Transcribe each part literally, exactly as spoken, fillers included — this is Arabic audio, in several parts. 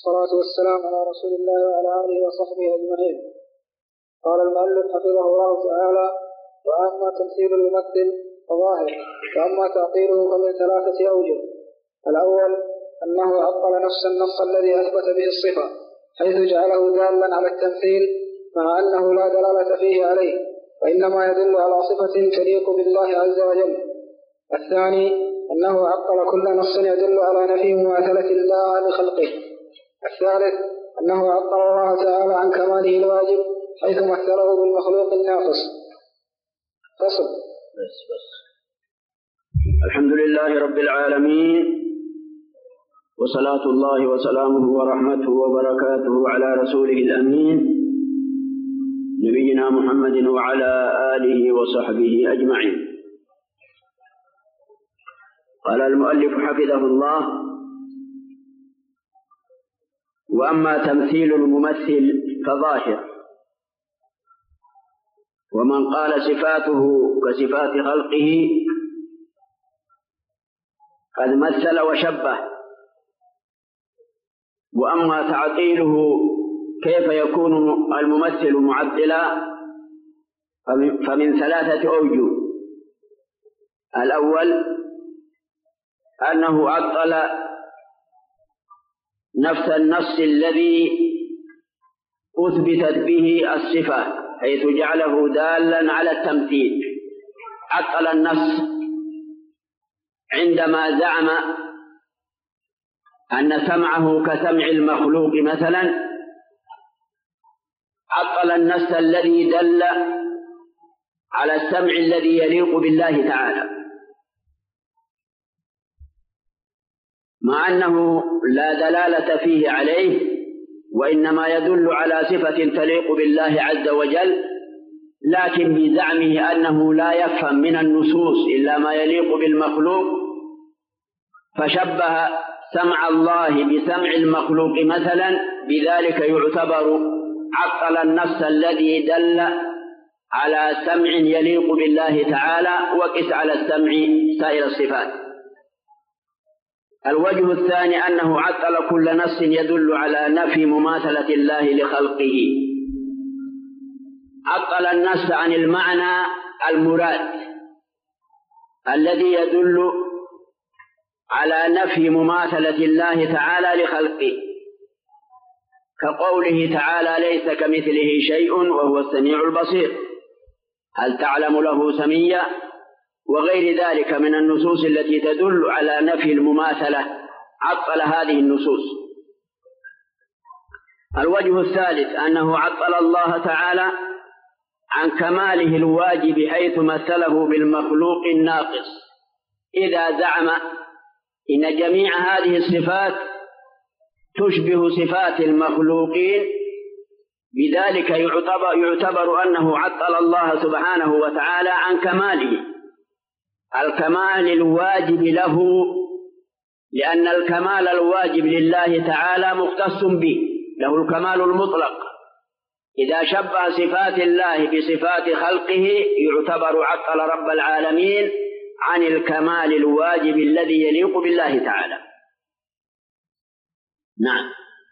والصلاة والسلام على رسول الله وعلى آله وصحبه أجمعين. قال المؤلف حفظه الله تعالى: وأما تمثيل الممثل فظاهر، وأما تعطيله فمن ثلاثة أوجه. الأول أنه عطل نفس النص الذي أثبت به الصفة، حيث جعله دالا على التمثيل مع أنه لا دلالة فيه عليه، وإنما يدل على صفة تليق بالله عز وجل. الثاني أنه عطل كل نص يدل على نفي مماثلة الله لخلقه. الثالث أنه عطل الله تعالى عن كماله الواجب، حيث مثله بالمخلوق الناقص. فصل. بس بس. الحمد لله رب العالمين، وصلاة الله وسلامه ورحمته وبركاته على رسوله الأمين نبينا محمد وعلى آله وصحبه أجمعين. قال المؤلف حفظه الله: وأما تمثيل الممثل فظاهر. ومن قال صفاته كصفات خلقه قد مثل وشبه. وأما تعطيله كيف يكون الممثل معطلا فمن ثلاثة أوجه. الأول أنه عطل نفس النص الذي أثبتت به الصفة، حيث جعله دالا على التمثيل. عطل النص عندما زعم أن سمعه كسمع المخلوق مثلا، عطل النص الذي دل على السمع الذي يليق بالله تعالى، مع أنه لا دلالة فيه عليه، وإنما يدل على صفة تليق بالله عز وجل، لكن بزعمه أنه لا يفهم من النصوص إلا ما يليق بالمخلوق، فشبه سمع الله بسمع المخلوق مثلا، بذلك يعتبر عطل النص الذي دل على سمع يليق بالله تعالى، وقس على السمع سائر الصفات. الوجه الثاني أنه عطل كل نص يدل على نفي مماثلة الله لخلقه. عطل النص عن المعنى المراد الذي يدل على نفي مماثلة الله تعالى لخلقه، كقوله تعالى: ليس كمثله شيء وهو السميع البصير، هل تعلم له سميا، وغير ذلك من النصوص التي تدل على نفي المماثلة. عطل هذه النصوص. الوجه الثالث أنه عطل الله تعالى عن كماله الواجب، حيث مثله بالمخلوق الناقص، إذا زعم إن جميع هذه الصفات تشبه صفات المخلوقين، بذلك يعتبر, يعتبر أنه عطل الله سبحانه وتعالى عن كماله، الكمال الواجب له، لأن الكمال الواجب لله تعالى مختص به، له الكمال المطلق. إذا شبه صفات الله بصفات خلقه يعتبر عطل رب العالمين عن الكمال الواجب الذي يليق بالله تعالى. نعم.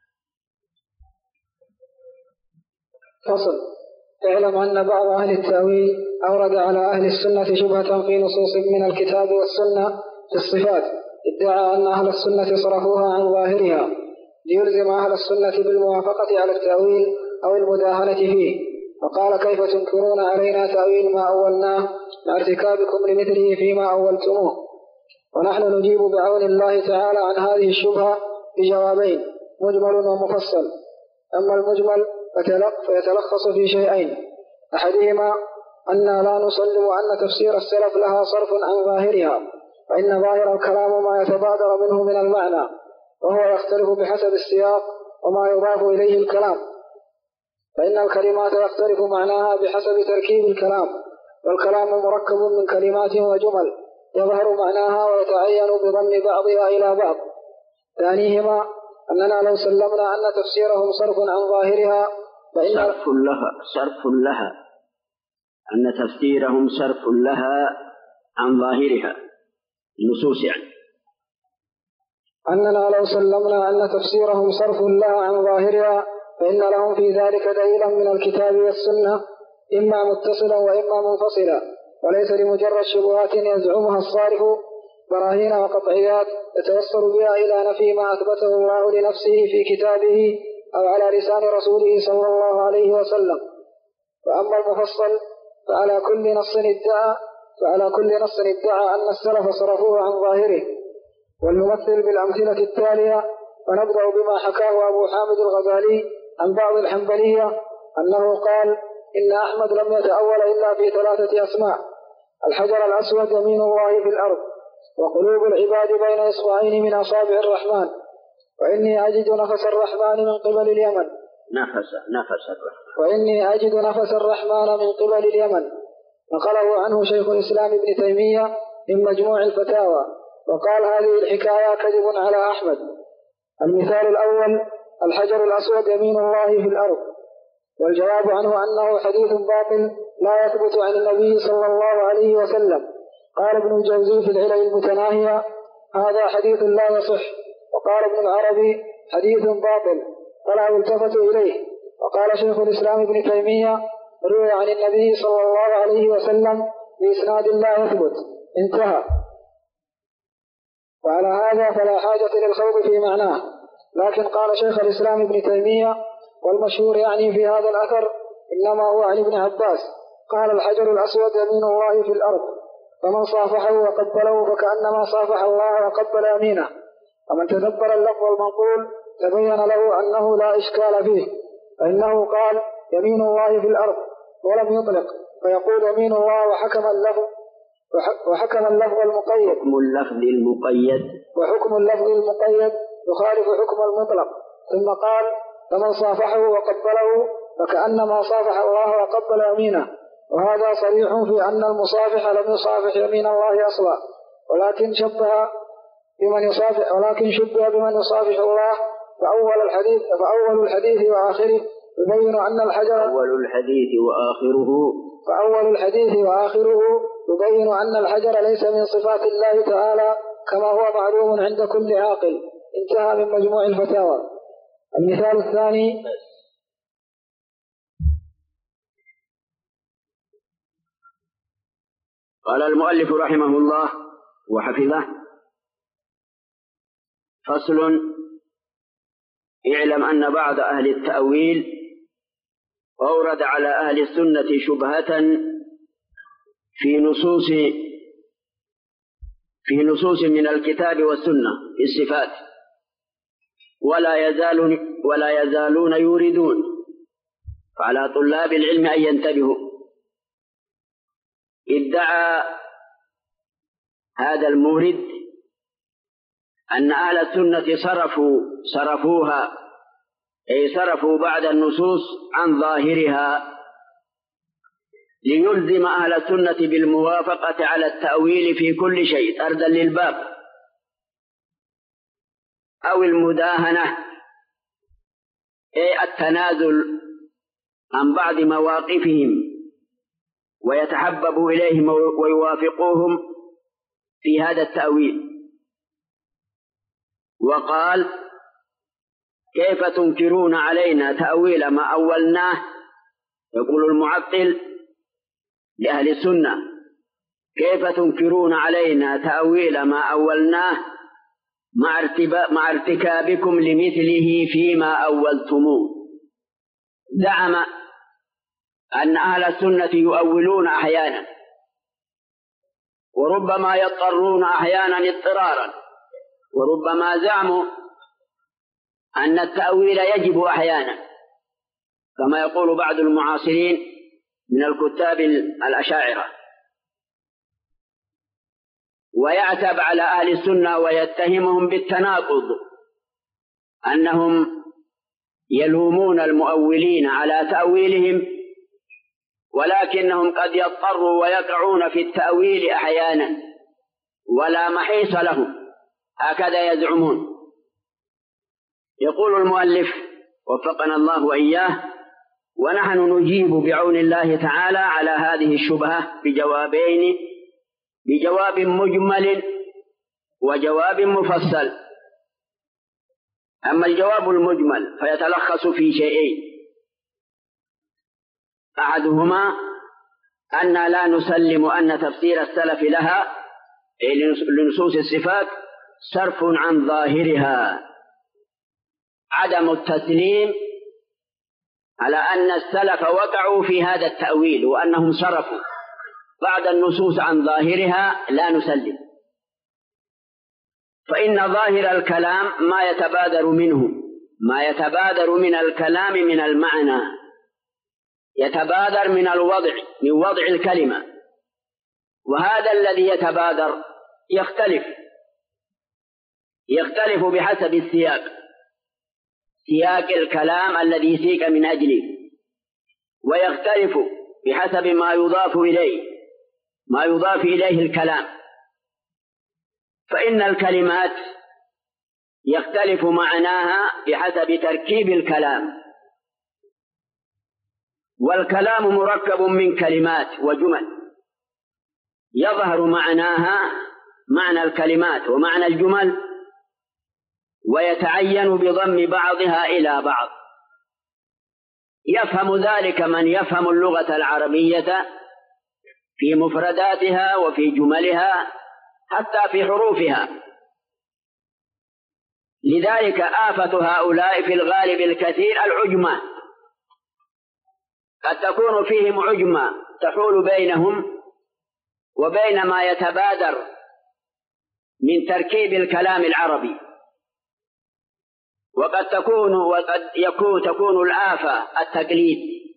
فصل. اعلم أن بعض أهل التأويل أورد على أهل السنة شبهة في نصوص من الكتاب والسنة في الصفات، ادعى أن أهل السنة صرفوها عن ظاهرها ليلزم أهل السنة بالموافقة على التأويل أو المداهنة فيه، فقال: كيف تنكرون علينا تأويل ما أولناه مع ارتكابكم لمثله فيما أولتموه؟ ونحن نجيب بعون الله تعالى عن هذه الشبهة بجوابين: مجمل ومفصل. أما المجمل فيتلخص في شيئين: أحدهما أن لا نسلم أن تفسير السلف لها صرف عن ظاهرها، فإن ظاهر الكلام ما يتبادر منه من المعنى، وهو يختلف بحسب السياق وما يضاف إليه الكلام، فإن الكلمات يختلف معناها بحسب تركيب الكلام، والكلام مركب من كلمات وجمل يظهر معناها ويتعين بضم بعضها إلى بعض. ثانيهما أننا لو سلمنا أن تفسيرهم صرف عن ظاهرها فإن صرف لها صرف لها أن تفسيرهم صرف لها عن ظاهرها النصوص يعني، أننا لو سلمنا أن تفسيرهم صرف لها عن ظاهرها فإن لهم في ذلك دليلا من الكتاب والسنة إما متصلا وإما منفصلا، وليس لمجرد شبهات يزعمها الصارف براهين وقطعيات يتوصل بها إلى نفي ما أثبته الله لنفسه في كتابه أو على لسان رسوله صلى الله عليه وسلم. وأما المفصل فعلى كل نص ادعى فعلى كل نص ادعى أن السلف صرفوه عن ظاهره. ولنمثل بالأمثلة التالية، ونبدأ بما حكاه أبو حامد الغزالي عن بعض الحنبلية أنه قال إن أحمد لم يتأول إلا في ثلاثة أسماء: الحجر الأسود يمين الله في الأرض، وقلوب العباد بين إصبعين من أصابع الرحمن، وإني أجد نفس الرحمن من قبل اليمن نفس نفس الرحمن وإني أجد نفس الرحمن من قبل اليمن. نقله عنه شيخ الإسلام ابن تيمية من مجموع الفتاوى، وقال هذه الحكاية كذب على أحمد. المثال الأول: الحجر الأسود يمين الله في الأرض، والجواب عنه أنه حديث باطل لا يثبت عن النبي صلى الله عليه وسلم. قال ابن الجوزي في العلل المتناهية: هذا حديث لا يصح. وقال ابن العربي: حديث باطل فلا يلتفت إليه. وقال شيخ الإسلام ابن تيمية: روي عن النبي صلى الله عليه وسلم بإسناد لا يثبت. انتهى. وعلى هذا فلا حاجة للخوض في معناه. لكن قال شيخ الإسلام ابن تيمية: والمشهور يعني في هذا الأثر إنما هو عن ابن عباس قال: الحجر الأسود يمين الله في الأرض، فمن صافحه وقبله فكأنما صافح الله وقبل يمينه. ومن تدبر اللفظ المنقول تبين له أنه لا إشكال فيه، فإنه قال يمين الله في الأرض ولم يطلق، فيقول يمين الله وحكم اللفظ وحكم اللفظ المقيد حكم اللفظ المقيد وحكم اللفظ المقيد يخالف حكم المطلق. ثم قال: فمن صافحه وقبله فكأنما صافح الله وقبل يمينه. وهذا صريح في أن المصافح لم يصافح يمين الله أصلا، ولكن شبه بمن يصافح ولكن شبه بمن يصافح الله. فأول الحديث فأول الحديث وآخره يبين أن الحجر أول الحديث وآخره فأول الحديث وآخره يبين أن الحجر ليس من صفات الله تعالى كما هو معلوم عند كل عاقل. انتهى من مجموع الفتاوى. المثال الثاني: قال المؤلف رحمه الله وحفظه: فصل: اعلم أن بعض أهل التأويل أورد على أهل السنة شبهة في نصوص في نصوص من الكتاب والسنة في الصفات، ولا يزال ولا يزالون يوردون، فعلى طلاب العلم أن ينتبهوا. ادعى هذا المورد أن أهل السنة صرفوا صرفوها أي صرفوا بعض النصوص عن ظاهرها ليلزم أهل السنة بالموافقة على التأويل في كل شيء طردا للباب، أو المداهنة أي التنازل عن بعض مواقفهم ويتحبب إليهم ويوافقوهم في هذا التأويل. وقال: كيف تنكرون علينا تأويل ما أولناه؟ يقول المعطل لأهل السنة: كيف تنكرون علينا تأويل ما أولناه مع ارتكابكم لمثله فيما أولتموه؟ زعم أن أهل السنة يؤولون أحيانا، وربما يضطرون أحيانا اضطرارا، وربما زعموا أن التأويل يجب أحيانا، كما يقول بعض المعاصرين من الكتاب الأشاعرة، ويعتب على أهل السنة ويتهمهم بالتناقض، أنهم يلومون المؤولين على تأويلهم، ولكنهم قد يضطروا ويقعون في التأويل أحيانا ولا محيص لهم، هكذا يزعمون. يقول المؤلف وفقنا الله وإياه: ونحن نجيب بعون الله تعالى على هذه الشبهة بجوابين، بجواب مجمل وجواب مفصل. أما الجواب المجمل فيتلخص في شيئين: أحدهما أن لا نسلم أن تفسير السلف لها لنصوص الصفات صرف عن ظاهرها، عدم التسليم على أن السلف وقعوا في هذا التأويل وأنهم صرفوا بعض النصوص عن ظاهرها، لا نسلم، فإن ظاهر الكلام ما يتبادر منه ما يتبادر من الكلام من المعنى، يتبادر من الوضع من وضع الكلمة، وهذا الذي يتبادر يختلف يختلف بحسب السياق، سياق الكلام الذي سيق من أجله، ويختلف بحسب ما يضاف إليه ما يضاف إليه الكلام. فإن الكلمات يختلف معناها بحسب تركيب الكلام، والكلام مركب من كلمات وجمل، يظهر معناها معنى الكلمات ومعنى الجمل، ويتعين بضم بعضها إلى بعض. يفهم ذلك من يفهم اللغة العربية في مفرداتها وفي جملها حتى في حروفها. لذلك آفة هؤلاء في الغالب الكثير العجمة، قد تكون فيهم عجمة تحول بينهم وبين ما يتبادر من تركيب الكلام العربي، وقد تكون وقد يكون تكون الآفة التقليد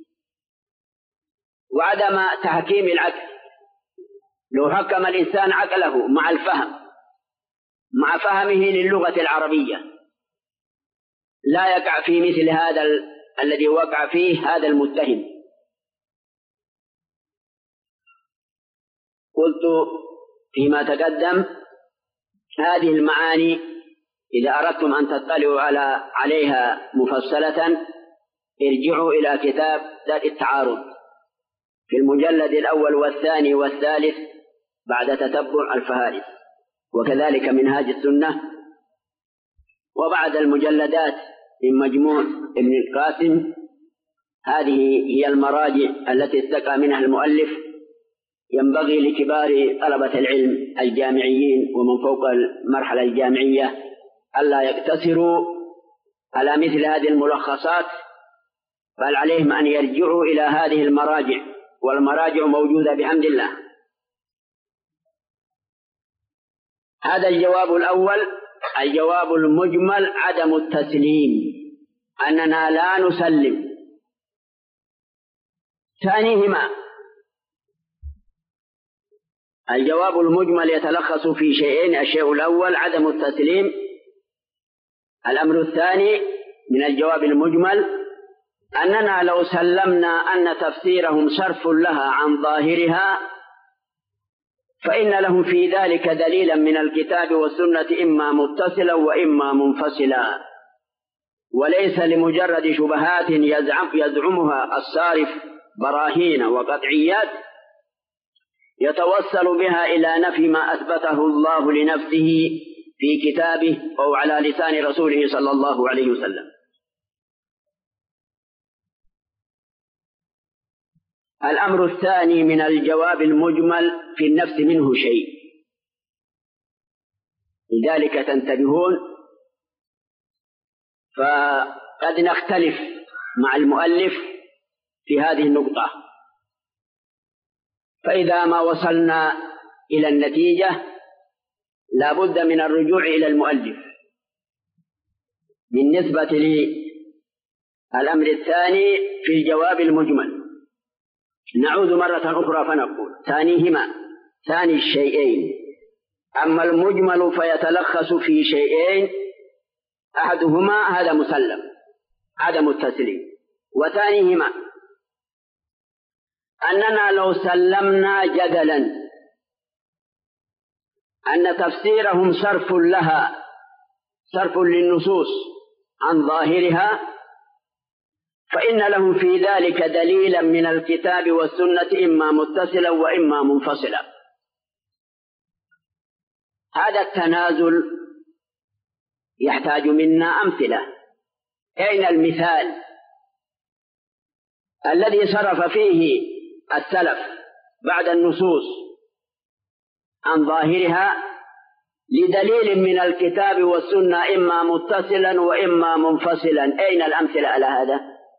وعدم تحكيم العقل. لو حكم الإنسان عقله مع الفهم مع فهمه للغة العربية لا يقع في مثل هذا ال... الذي وقع فيه هذا المتهم. قلت فيما تقدم هذه المعاني إذا أردتم أن تطلعوا على عليها مفصلة ارجعوا إلى كتاب ذات التعارض في المجلد الأول والثاني والثالث بعد تتبع الفهارس، وكذلك منهاج السنة، وبعد المجلدات من مجموع ابن القاسم. هذه هي المراجع التي استقى منها المؤلف. ينبغي لكبار طلبة العلم الجامعيين ومن فوق المرحلة الجامعية ألا يقتصروا على مثل هذه الملخصات، بل عليهم أن يرجعوا إلى هذه المراجع، والمراجع موجودة بحمد الله. هذا الجواب الأول. الجواب المجمل عدم التسليم، أننا لا نسلم. ثانيهما الجواب المجمل يتلخص في شيئين: الشيء الأول عدم التسليم. الأمر الثاني من الجواب المجمل أننا لو سلمنا أن تفسيرهم صرف لها عن ظاهرها فإن لهم في ذلك دليلا من الكتاب والسنة إما متصلا وإما منفصلا، وليس لمجرد شبهات يزعم يزعمها الصارف براهين وقطعيات يتوصل بها إلى نفي ما أثبته الله لنفسه في كتابه أو على لسان رسوله صلى الله عليه وسلم. الأمر الثاني من الجواب المجمل في النفس منه شيء، لذلك تنتبهون، فقد نختلف مع المؤلف في هذه النقطة. فإذا ما وصلنا إلى النتيجة لا بد من الرجوع إلى المؤلف. بالنسبة للأمر الثاني في الجواب المجمل نعود مرة أخرى فنقول ثانيهما ثاني الشيئين. أما المجمل فيتلخص في شيئين: أحدهما هذا مسلم عدم التسليم، وثانيهما أننا لو سلمنا جدلا أن تفسيرهم صرف لها صرف للنصوص عن ظاهرها فإن لهم في ذلك دليلا من الكتاب والسنة إما متصلا وإما منفصلا. هذا التنازل يحتاج منا أمثلة. أين المثال الذي صرف فيه السلف بعد النصوص عن ظاهرها لدليل من الكتاب والسنة إما متصلا وإما منفصلا؟ أين الأمثلة على هذا؟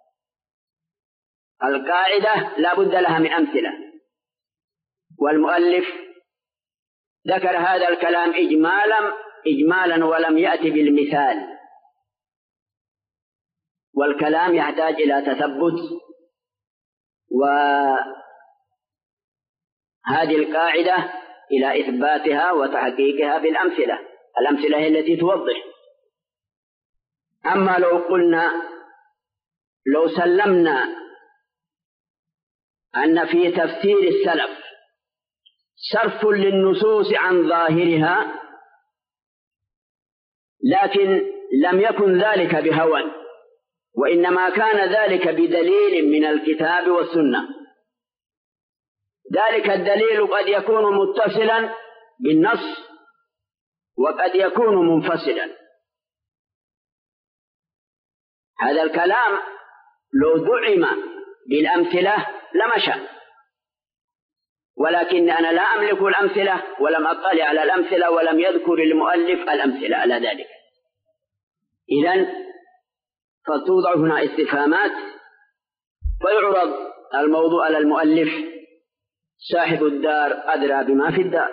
القاعدة لا بد لها من أمثلة، والمؤلف ذكر هذا الكلام إجمالا إجمالا ولم يأتي بالمثال، والكلام يحتاج إلى تثبت، وهذه القاعدة إلى إثباتها وتحقيقها بالأمثلة. الأمثلة هي التي توضح. أما لو قلنا لو سلمنا أن في تفسير السلف صرف للنصوص عن ظاهرها، لكن لم يكن ذلك بهوى، وإنما كان ذلك بدليل من الكتاب والسنة. ذلك الدليل قد يكون متصلا بالنص وقد يكون منفصلا. هذا الكلام لو دعم بالأمثلة لمشى، ولكن أنا لا أملك الأمثلة ولم أطلع على الأمثلة ولم يذكر المؤلف الأمثلة على ذلك. إذن فتوضع هنا استفهامات ويعرض الموضوع على المؤلف. صاحب الدار أدرى بما في الدار.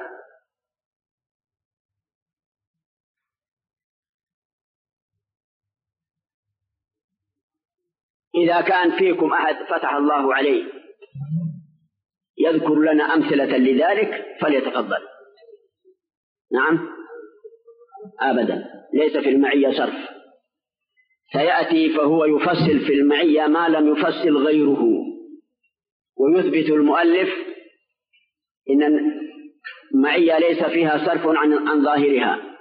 إذا كان فيكم أحد فتح الله عليه يذكر لنا أمثلة لذلك فليتفضل. نعم، أبدا ليس في المعية صرف، سيأتي فهو يفصل في المعية ما لم يفصل غيره، ويثبت المؤلف إن المعية ليس فيها صرف عن, عن ظاهرها.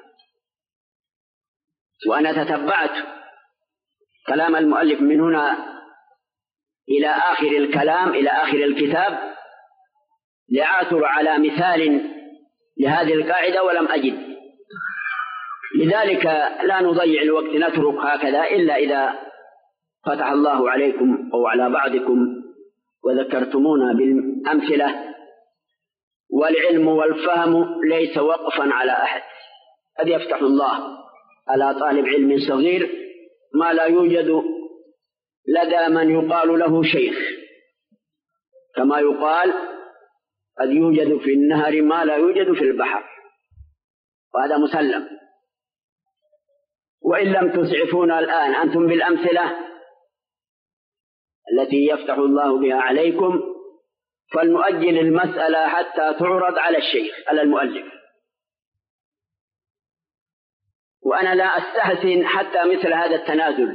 وأنا تتبعت كلام المؤلف من هنا إلى آخر الكلام إلى آخر الكتاب لأعثر على مثال لهذه القاعدة ولم أجد، لذلك لا نضيع الوقت، نترك هكذا إلا إذا فتح الله عليكم أو على بعضكم وذكرتمونا بالأمثلة. والعلم والفهم ليس وقفا على أحد، قد يفتح الله على طالب علم صغير ما لا يوجد لدى من يقال له شيخ، كما يقال قد يوجد في النهر ما لا يوجد في البحر، وهذا مسلم. وإن لم تسعفونا الآن أنتم بالأمثلة التي يفتح الله بها عليكم فلنؤجل المسألة حتى تعرض على الشيخ على المؤلف. وأنا لا أستحسن حتى مثل هذا التنازل،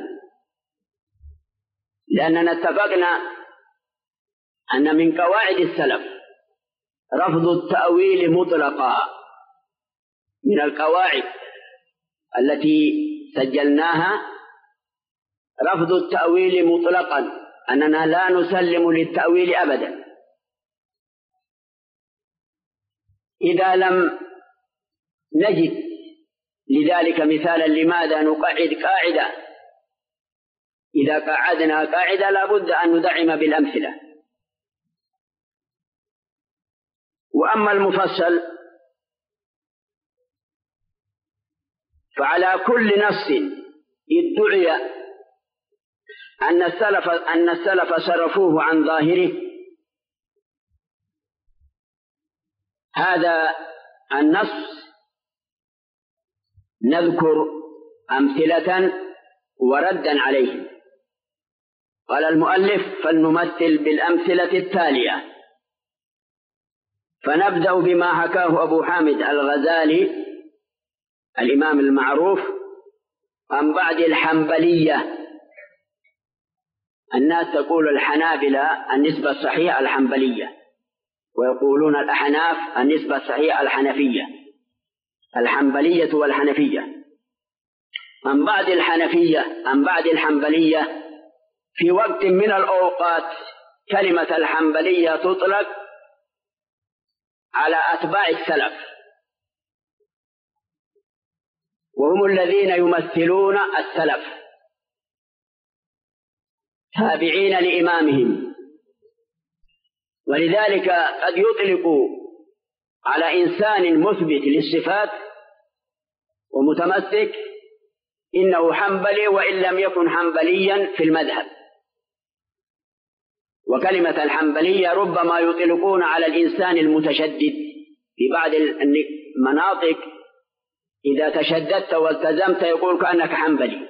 لأننا اتفقنا أن من قواعد السلف رفض التأويل مطلقا. من القواعد التي سجلناها رفض التأويل مطلقا، أننا لا نسلم للتأويل أبدا. إذا لم نجد لذلك مثالا لماذا نقعد قاعدة؟ إذا قعدنا قاعدة لا بد أن ندعم بالأمثلة. وأما المفصل فعلى كل نص ادعي أن السلف أن السلف صرفوه عن ظاهره، هذا النص نذكر أمثلة وردا عليه. قال المؤلف فلنمثل بالأمثلة التالية. فنبدأ بما حكاه أبو حامد الغزالي الإمام المعروف عن بعض الحنبلية. الناس تقول الحنابلة النسبة الصحيحة الحنبلية، ويقولون الأحناف النسبة الصحيحة الحنفية، الحنبلية والحنفية. عن بعض الحنفية عن بعض الحنبلية في وقت من الأوقات كلمة الحنبلية تطلق على أتباع السلف، وهم الذين يمثلون السلف تابعين لإمامهم. ولذلك قد يطلق على إنسان مثبت للصفات ومتمسك إنه حنبلي وإن لم يكن حنبليا في المذهب. وكلمة الحنبلية ربما يطلقون على الإنسان المتشدد في بعض المناطق، إذا تشددت والتزمت يقول كأنك حنبلي،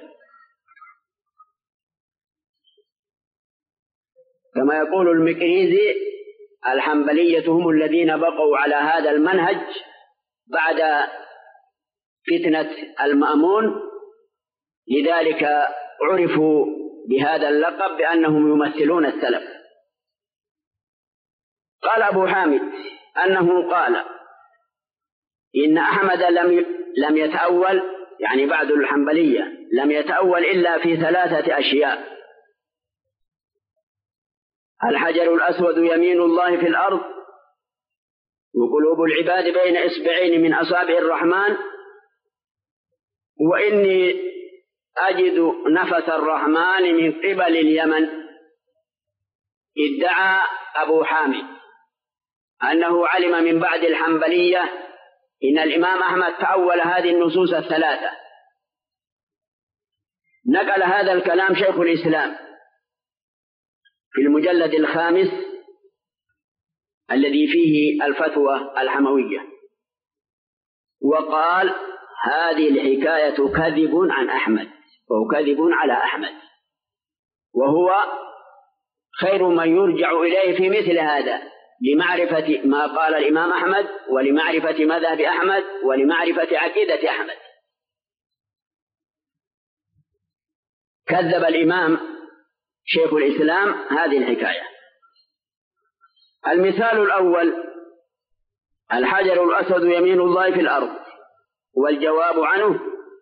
كما يقول المكريزي الحنبلية هم الذين بقوا على هذا المنهج بعد فتنة المأمون، لذلك عرفوا بهذا اللقب بأنهم يمثلون السلف. قال أبو حامد أنه قال إن أحمد لم لم يتأول، يعني بعد الحنبلية لم يتأول إلا في ثلاثة أشياء: الحجر الأسود يمين الله في الأرض، وقلوب العباد بين إصبعين من أصابع الرحمن، وإني أجد نفس الرحمن من قبل اليمن. ادعى أبو حامد أنه علم من بعد الحنبلية إن الإمام أحمد تأول هذه النصوص الثلاثة. نقل هذا الكلام شيخ الإسلام في المجلد الخامس الذي فيه الفتوى الحموية، وقال هذه الحكاية كذب عن أحمد، وهو كذب على أحمد، وهو خير من يرجع إليه في مثل هذا لمعرفة ما قال الإمام أحمد، ولمعرفة مذهب أحمد، ولمعرفة عقيدة أحمد. كذب الإمام شيخ الإسلام هذه الحكاية. المثال الأول: الحجر الأسود يمين الله في الأرض، والجواب عنه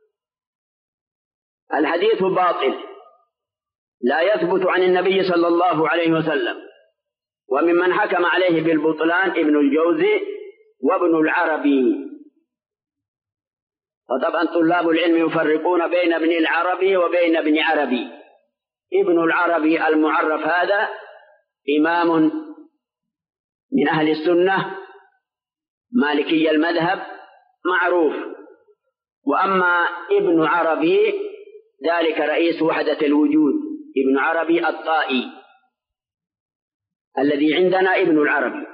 الحديث باطل لا يثبت عن النبي صلى الله عليه وسلم، وممن حكم عليه بالبطلان ابن الجوزي وابن العربي. وطبعا طلاب العلم يفرقون بين ابن العربي وبين ابن عربي. ابن العربي المعرف هذا إمام من أهل السنة مالكي المذهب معروف، وأما ابن عربي ذلك رئيس وحدة الوجود، ابن عربي الطائي الذي عندنا ابن العربي.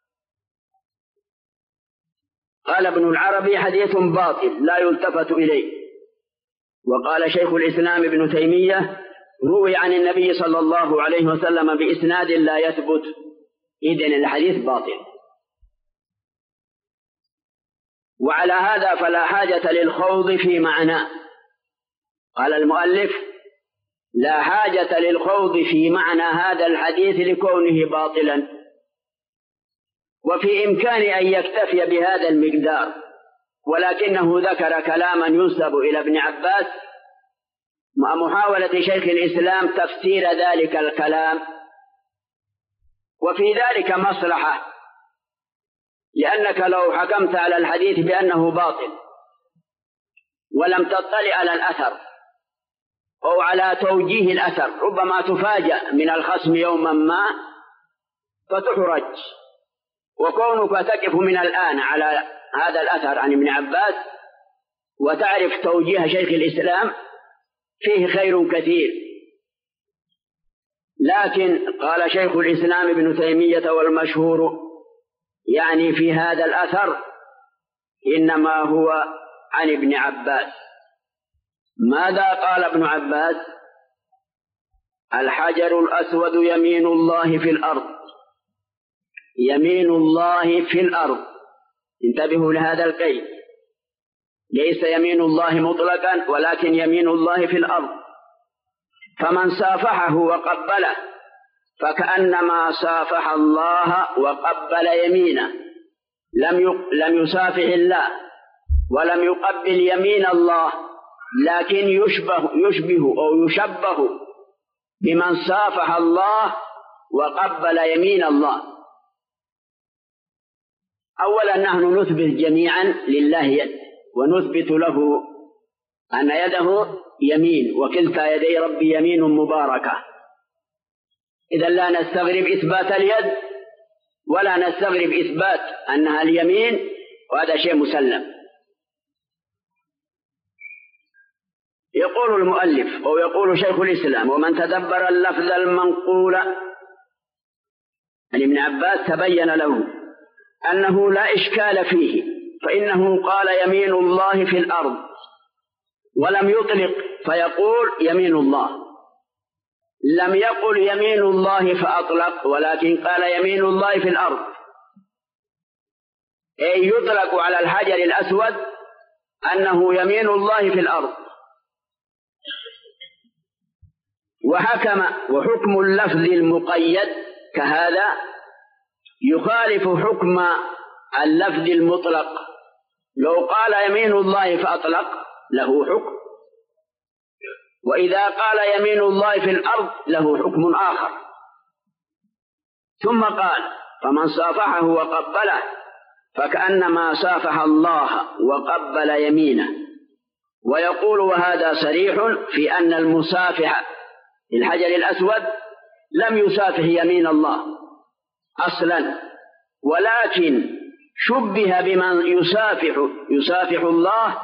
قال ابن العربي حديث باطل لا يلتفت إليه. وقال شيخ الإسلام ابن تيمية روي عن النبي صلى الله عليه وسلم بإسناد لا يثبت، إذن الحديث باطل. وعلى هذا فلا حاجة للخوض في معناه. قال المؤلف لا حاجة للخوض في معنى هذا الحديث لكونه باطلا، وفي إمكان أن يكتفي بهذا المقدار، ولكنه ذكر كلاما ينسب إلى ابن عباس مع محاولة شيخ الإسلام تفسير ذلك الكلام، وفي ذلك مصلحة، لأنك لو حكمت على الحديث بأنه باطل ولم تطلع على الأثر أو على توجيه الأثر ربما تفاجأ من الخصم يوما ما فتحرج. وكونك تقف من الآن على هذا الأثر عن ابن عباس وتعرف توجيه شيخ الإسلام فيه خير كثير. لكن قال شيخ الإسلام ابن تيمية والمشهور يعني في هذا الأثر إنما هو عن ابن عباس. ماذا قال ابن عباس؟ الحجر الأسود يمين الله في الأرض، يمين الله في الأرض. انتبهوا لهذا القيد، ليس يمين الله مطلقا ولكن يمين الله في الأرض. فمن صافحه وقبله فكأنما صافح الله وقبل يمينه، لم لم يصافح الله ولم يقبل يمين الله، لكن يشبه يشبه أو يشبه بمن صافح الله وقبل يمين الله. أولا نحن نثبت جميعا لله يد ونثبت له أن يده يمين، وكلتا يدي ربي يمين مباركة. إذا لا نستغرب إثبات اليد ولا نستغرب إثبات أنها اليمين، وهذا شيء مسلم. يقول المؤلف أو يقول شيخ الإسلام: ومن تدبر اللفظ المنقول عن ابن عباس تبين له أنه لا إشكال فيه، فإنه قال يمين الله في الأرض ولم يطلق فيقول يمين الله، لم يقل يمين الله فأطلق، ولكن قال يمين الله في الأرض، أي يطلق على الحجر الأسود أنه يمين الله في الأرض. وحكم وحكم اللفظ المقيد كهذا يخالف حكم اللفظ المطلق. لو قال يمين الله فأطلق له حكم، وإذا قال يمين الله في الأرض له حكم آخر. ثم قال: فمن صافحه وقبله فكأنما صافح الله وقبل يمينه. ويقول وهذا صريح في أن المصافح الحجر الأسود لم يصافح يمين الله أصلا، ولكن شبه بمن يصافح يصافح الله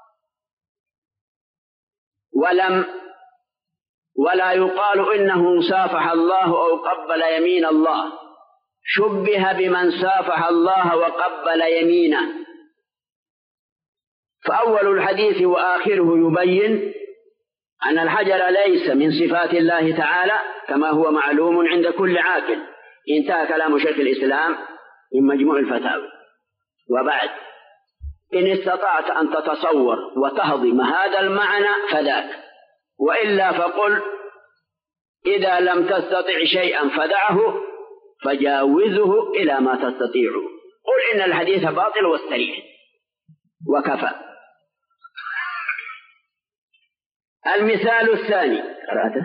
ولم ولا يقال إنه صافح الله أو قبل يمين الله، شبه بمن صافح الله وقبل يمينه. فأول الحديث وآخره يبين أن الحجر ليس من صفات الله تعالى كما هو معلوم عند كل عاقل. انتهى كلام شيخ الإسلام من مجموع الفتاوى. وبعد، إن استطعت أن تتصور وتهضم هذا المعنى فذاك، وإلا فقل إذا لم تستطع شيئا فدعه فجاوزه إلى ما تستطيع. قل إن الحديث باطل واستريح وكفى. المثال الثاني قرأته.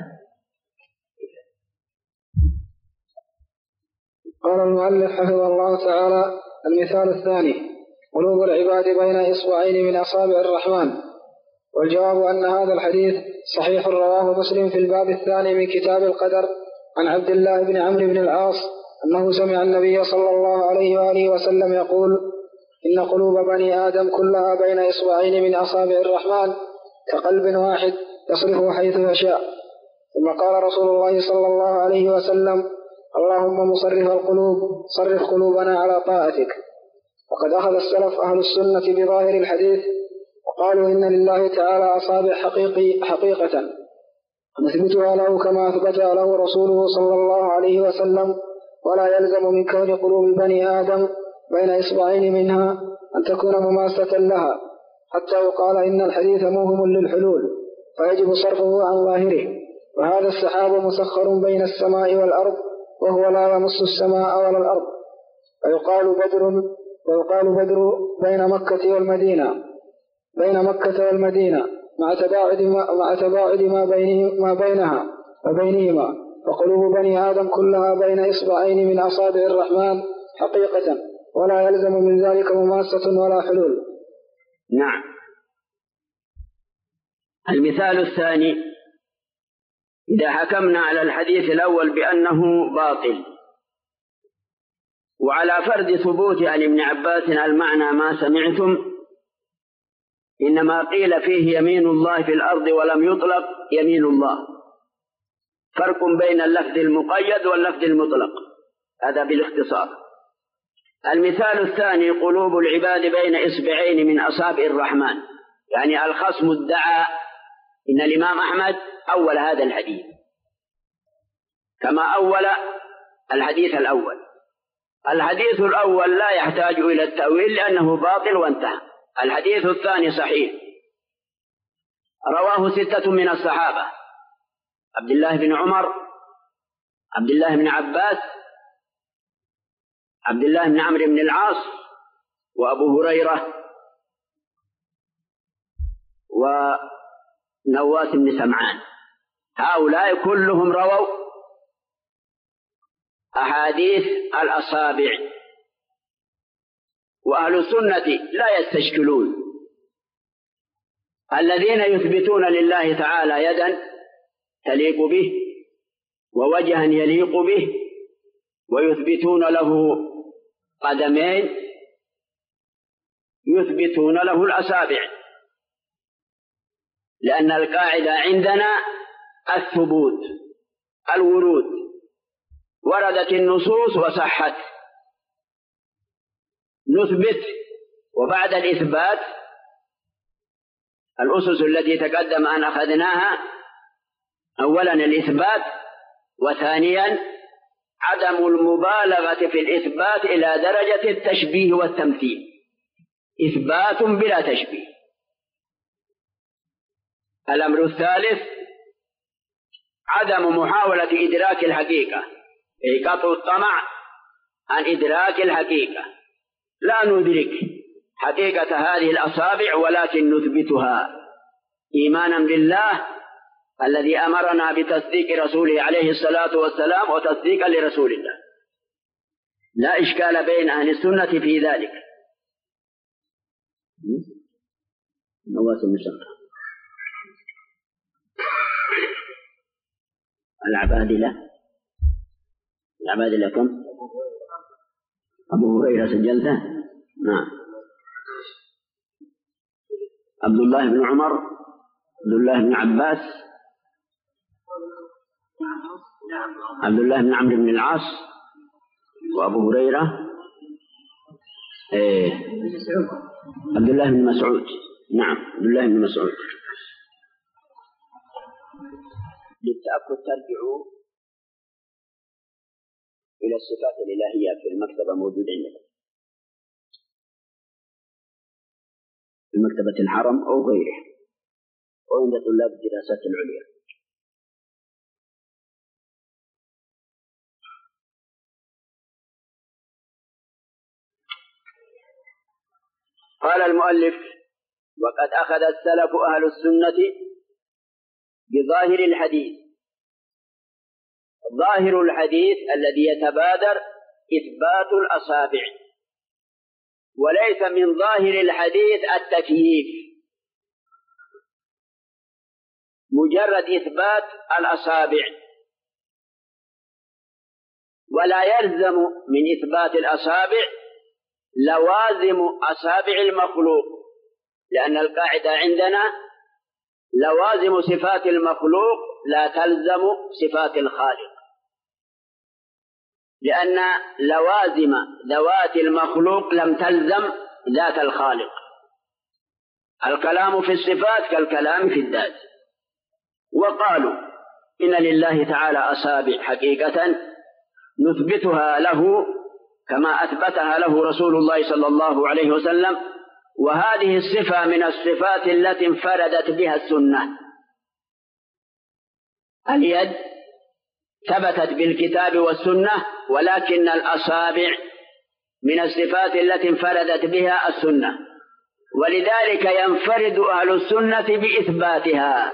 قال المؤلف حفظه الله تعالى: المثال الثاني: قلوب العباد بين إصبعين من أصابع الرحمن. والجواب أن هذا الحديث صحيح رواه مسلم في الباب الثاني من كتاب القدر عن عبد الله بن عمرو بن العاص أنه سمع النبي صلى الله عليه وآله وسلم يقول: إن قلوب بني آدم كلها بين إصبعين من أصابع الرحمن كقلب واحد يصرف حيث يشاء. ثم قال رسول الله صلى الله عليه وسلم: اللهم مصرف القلوب صرف قلوبنا على طاعتك. وقد أخذ السلف أهل السنة بظاهر الحديث وقالوا إن لله تعالى أصابع حقيقي حقيقة نثبتها له كما أثبتها له رسوله صلى الله عليه وسلم، ولا يلزم من كون قلوب بني آدم بين إصبعين منها أن تكون مماسة لها، حتى يقال إن الحديث موهم للحلول فيجب صرفه عن ظاهره. وهذا السحاب مسخر بين السماء والأرض وهو لا يمس السماء ولا الأرض. ويقال بدر ويقال بدر بين مكة والمدينة بين مكة والمدينة مع تباعد ما, مع تباعد ما, بينه ما بينها وبينهما. وقلوب بني آدم كلها بين إصبعين من أصابع الرحمن حقيقة، ولا يلزم من ذلك مماسة ولا حلول. نعم. المثال الثاني: إذا حكمنا على الحديث الأول بأنه باطل، وعلى فرض ثبوت عن ابن عباس المعنى ما سمعتم، إنما قيل فيه يمين الله في الأرض ولم يطلق يمين الله. فرق بين اللفظ المقيد واللفظ المطلق، هذا بالاختصار. المثال الثاني: قلوب العباد بين إصبعين من أصابع الرحمن. يعني الخصم ادعى إن الإمام أحمد أول هذا الحديث كما أول الحديث الأول. الحديث الأول لا يحتاج إلى التأويل لأنه باطل وانتهى. الحديث الثاني صحيح، رواه ستة من الصحابة: عبد الله بن عمر، عبد الله بن عباس، عبد الله بن عمرو بن العاص، وأبو هريرة، ونواس بن سمعان. هؤلاء كلهم رووا أحاديث الأصابع. وأهل السنة لا يستشكلون الذين يثبتون لله تعالى يدا تليق به ووجها يليق به، ويثبتون له قدمين، يثبتون له الأصابع، لأن القاعدة عندنا الثبوت، الورود، وردت النصوص وصحت، نثبت. وبعد الإثبات الأسس التي تقدم أن أخذناها: أولا الإثبات، وثانيا عدم المبالغة في الإثبات إلى درجة التشبيه والتمثيل، إثبات بلا تشبيه. الأمر الثالث عدم محاولة إدراك الحقيقة، أي قطع الطمع عن إدراك الحقيقة، لا ندرك حقيقة هذه الأصابع ولكن نثبتها إيمانا بالله الذي أمرنا بتصديق رسوله عليه الصلاة والسلام وتصديقا لرسول الله. لا إشكال بين أهل السنة في ذلك. نواس المشرق العبادلة العبادلة كم؟ أبو هريرة سجلته؟ نعم. عبد الله بن عمر، عبد الله بن عباس، عبد الله بن عمرو بن العاص، وأبو هريرة، إيه عبد الله بن مسعود. نعم عبد الله بن مسعود. للتأكد ترجعوا إلى الصفات الإلهية في المكتبة، موجود عندكم في مكتبة الحرم أو غيره، أو عند طلاب الدراسات العليا. قال المؤلف: وقد أخذ السلف أهل السنة بظاهر الحديث. ظاهر الحديث الذي يتبادر إثبات الأصابع، وليس من ظاهر الحديث التكييف، مجرد إثبات الأصابع، ولا يلزم من إثبات الأصابع لوازم أصابع المخلوق، لأن القاعدة عندنا لوازم صفات المخلوق لا تلزم صفات الخالق، لأن لوازم ذوات المخلوق لم تلزم ذات الخالق. الكلام في الصفات كالكلام في الذات. وقالوا إن لله تعالى أصابع حقيقة نثبتها له كما أثبتها له رسول الله صلى الله عليه وسلم، وهذه الصفة من الصفات التي انفردت بها السنة. اليد ثبتت بالكتاب والسنة، ولكن الأصابع من الصفات التي انفردت بها السنة، ولذلك ينفرد أهل السنة بإثباتها،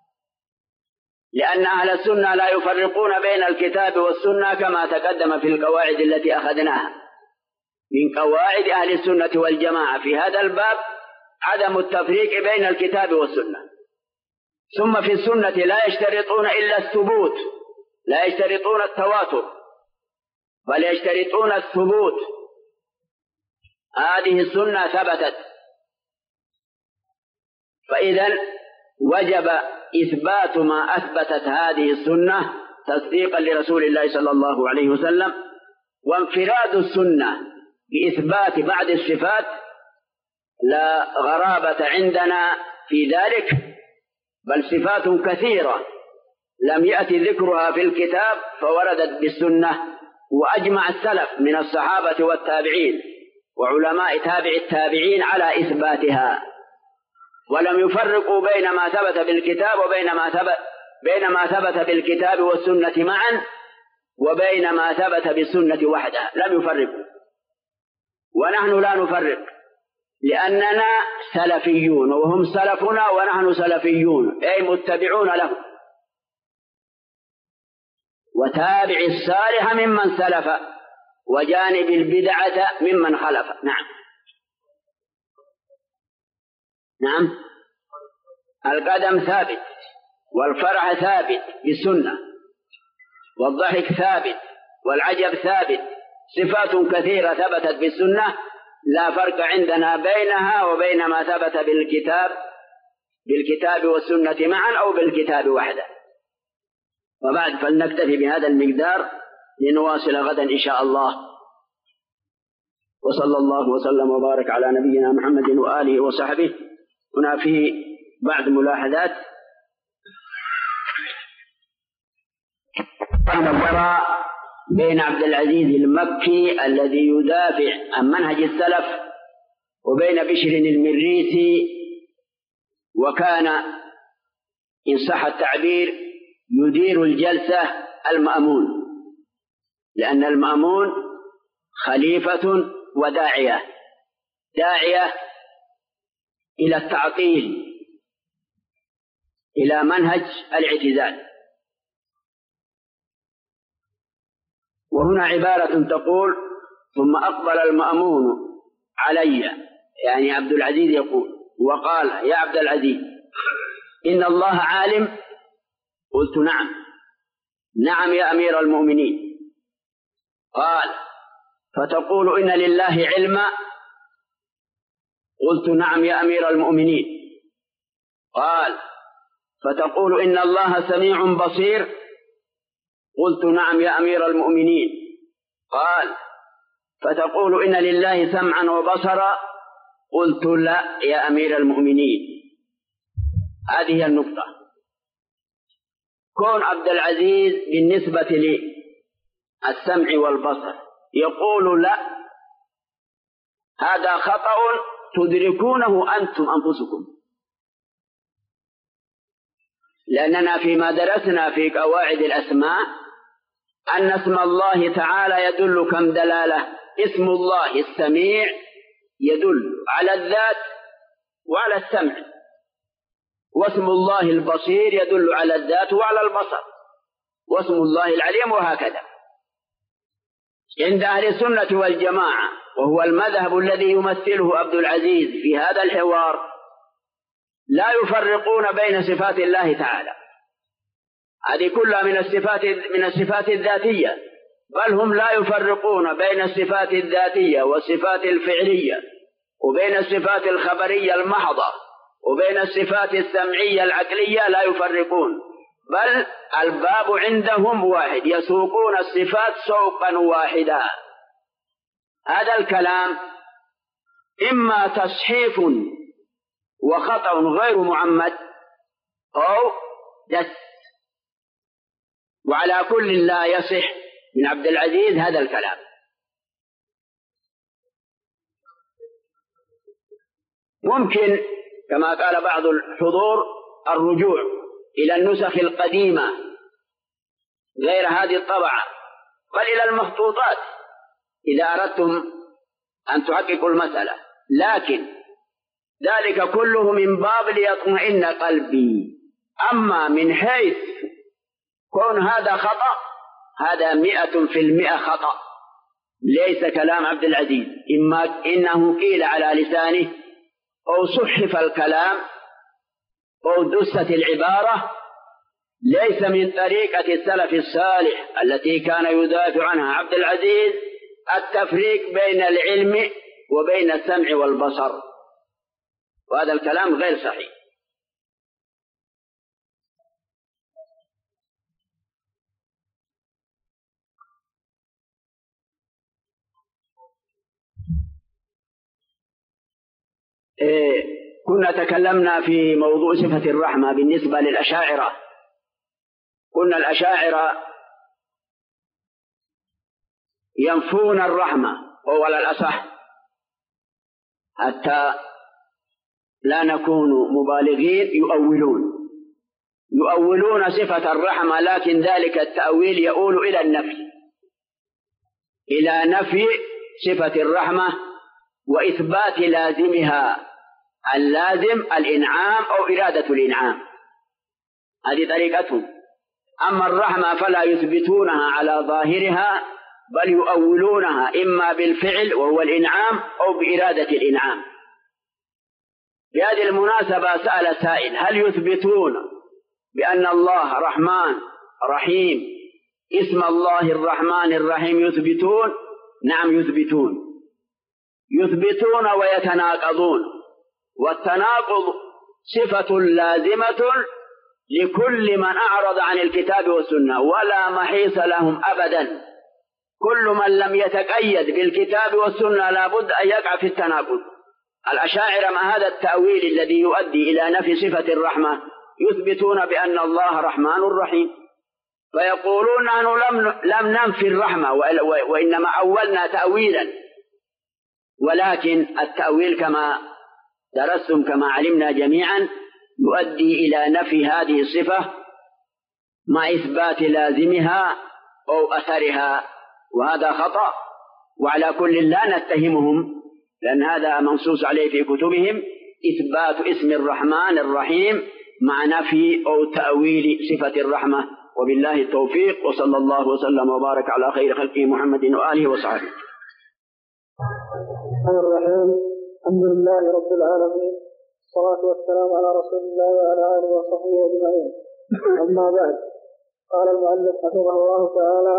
لأن أهل السنة لا يفرقون بين الكتاب والسنة كما تقدم في القواعد التي أخذناها. من قواعد أهل السنة والجماعة في هذا الباب عدم التفريق بين الكتاب والسنة. ثم في السنة لا يشترطون إلا الثبوت، لا يشترطون التواتر، بل يشترطون الثبوت. هذه السنة ثبتت، فإذا وجب إثبات ما أثبتت هذه السنة تصديقا لرسول الله صلى الله عليه وسلم. وانفراد السنة بإثبات بعض الصفات لا غرابة عندنا في ذلك، بل صفات كثيرة لم يأتي ذكرها في الكتاب فوردت بالسنة، وأجمع السلف من الصحابة والتابعين وعلماء تابع التابعين على إثباتها، ولم يفرقوا بين ما ثبت بالكتاب وبين ما ثبت بين ما ثبت بالكتاب والسنة معا وبين ما ثبت بالسنة وحدها، لم يفرقوا. ونحن لا نفرق، لأننا سلفيون وهم سلفنا ونحن سلفيون، أي متبعون له. وتابع الصالح ممن سلف، وجانب البدعة ممن خلف. نعم نعم القدم ثابت، والفرح ثابت بالسنة، والضحك ثابت، والعجب ثابت، صفات كثيرة ثبتت بالسنة، لا فرق عندنا بينها وبين ما ثبت بالكتاب بالكتاب والسنة معا أو بالكتاب وحده. وبعد فلنكتفي بهذا المقدار لنواصل غدا إن شاء الله. وصلى الله وسلم وبارك على نبينا محمد وآله وصحبه. هنا في بعض ملاحظات. الفرق بين عبد العزيز المكي الذي يدافع عن منهج السلف وبين بشر المريسي، وكان إن صح التعبير يدير الجلسة المأمون، لأن المأمون خليفة وداعية، داعية إلى التعطيل، إلى منهج الاعتزال. وهنا عبارة تقول: ثم أقبل المأمون علي، يعني عبد العزيز يقول، وقال: يا عبد العزيز إن الله عالم. قلت: نعم. نعم يا أمير المؤمنين. قال: فتقول إن لله علما؟ قلت: نعم يا أمير المؤمنين. قال: فتقول إن الله سميع بصير؟ قلت: نعم يا أمير المؤمنين. قال: فتقول إن لله سمعا وبصرا؟ قلت: لا يا أمير المؤمنين. هذه هي النقطة. كون عبد العزيز بالنسبة للسمع والبصر يقول لا، هذا خطأ تدركونه أنتم أنفسكم، لأننا فيما درسنا في قواعد الأسماء أن اسم الله تعالى يدل كم دلالة. اسم الله السميع يدل على الذات وعلى السمع، واسم الله البصير يدل على الذات وعلى البصر، واسم الله العليم، وهكذا. عند أهل السنة والجماعة، وهو المذهب الذي يمثله عبد العزيز في هذا الحوار، لا يفرقون بين صفات الله تعالى، هذه كلها من الصفات من الصفات الذاتية، بل هم لا يفرقون بين الصفات الذاتية والصفات الفعلية، وبين الصفات الخبرية المحضة، وبين الصفات السمعية العقلية، لا يفرقون، بل الباب عندهم واحد، يسوقون الصفات سوقا واحدا. هذا الكلام إما تصحيف وخطأ غير معمد أو دس، وعلى كل لا يصح من عبد العزيز هذا الكلام. ممكن كما قال بعض الحضور الرجوع إلى النسخ القديمة غير هذه الطبعة، بل إلى المخطوطات إذا أردتم أن تحققوا المسألة، لكن ذلك كله من باب ليطمئن قلبي. أما من حيث كون هذا خطأ، هذا مئة في المئة خطأ، ليس كلام عبد العزيز، إما إنه قيل على لسانه أو صحف الكلام أو دست العبارة، ليس من طريقة السلف الصالح التي كان يدافع عنها عبد العزيز التفريق بين العلم وبين السمع والبصر، وهذا الكلام غير صحيح. إيه كنا تكلمنا في موضوع صفة الرحمة بالنسبة للأشاعرة. قلنا الأشاعرة ينفون الرحمة، وهو على الأصح حتى لا نكون مبالغين، يؤولون يؤولون صفة الرحمة، لكن ذلك التأويل يؤول إلى النفي، إلى نفي صفة الرحمة وإثبات لازمها، اللازم الإنعام أو إرادة الإنعام، هذه طريقتهم. أما الرحمة فلا يثبتونها على ظاهرها، بل يؤولونها إما بالفعل وهو الإنعام أو بإرادة الإنعام. بهذه المناسبة سأل سائل: هل يثبتون بأن الله رحمن رحيم، اسم الله الرحمن الرحيم يثبتون؟ نعم يثبتون، يثبتون ويتناقضون، والتناقض صفة لازمة لكل من أعرض عن الكتاب والسنة، ولا محيص لهم أبدا. كل من لم يتقيد بالكتاب والسنة لا بد أن يقع في التناقض. الأشاعرة مع هذا التأويل الذي يؤدي إلى نفي صفة الرحمة يثبتون بأن الله رحمن رحيم، فيقولون نحن لم لم ننفي الرحمة وإنما أولنا تأويلا، ولكن التأويل كما درستم كما علمنا جميعا يؤدي إلى نفي هذه الصفة مع إثبات لازمها أو أثرها، وهذا خطأ. وعلى كل لا نتهمهم، لأن هذا منصوص عليه في كتبهم، إثبات اسم الرحمن الرحيم مع نفي أو تأويل صفة الرحمة. وبالله التوفيق، وصلى الله وسلم وبارك على خير خلقه محمد وآله وصحبه. الرحمن الرحيم. الحمد لله رب العالمين، الصلاة والسلام على رسول الله وعلى آله وصحبه أجمعين. أما بعد، قال المؤلف حفظه الله تعالى: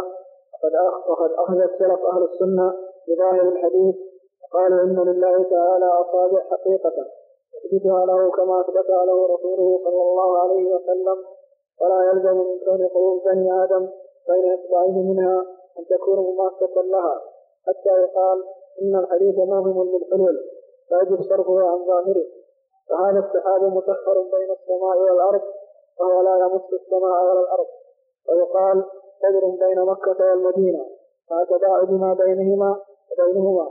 وقد أخذ السلف أهل السنة بظاهر الحديث، قالوا إن لله تعالى أصابع حقيقة يثبتها له كما أثبتها له رسوله صلى الله عليه وسلم، ولا يلزم من كون قلوب بني آدم بين إصبعين منها أن تكون مماثلة لها، حتى يقال إن الحديث موهم للحلول فيجب صرفه عن ظاهره. فهذا السحاب مسخر بين السماء والأرض، وهو لا يمس السماء ولا الأرض. ويقال قدر بين مكة والمدينة مع تباعد ما بينهما وبينهما.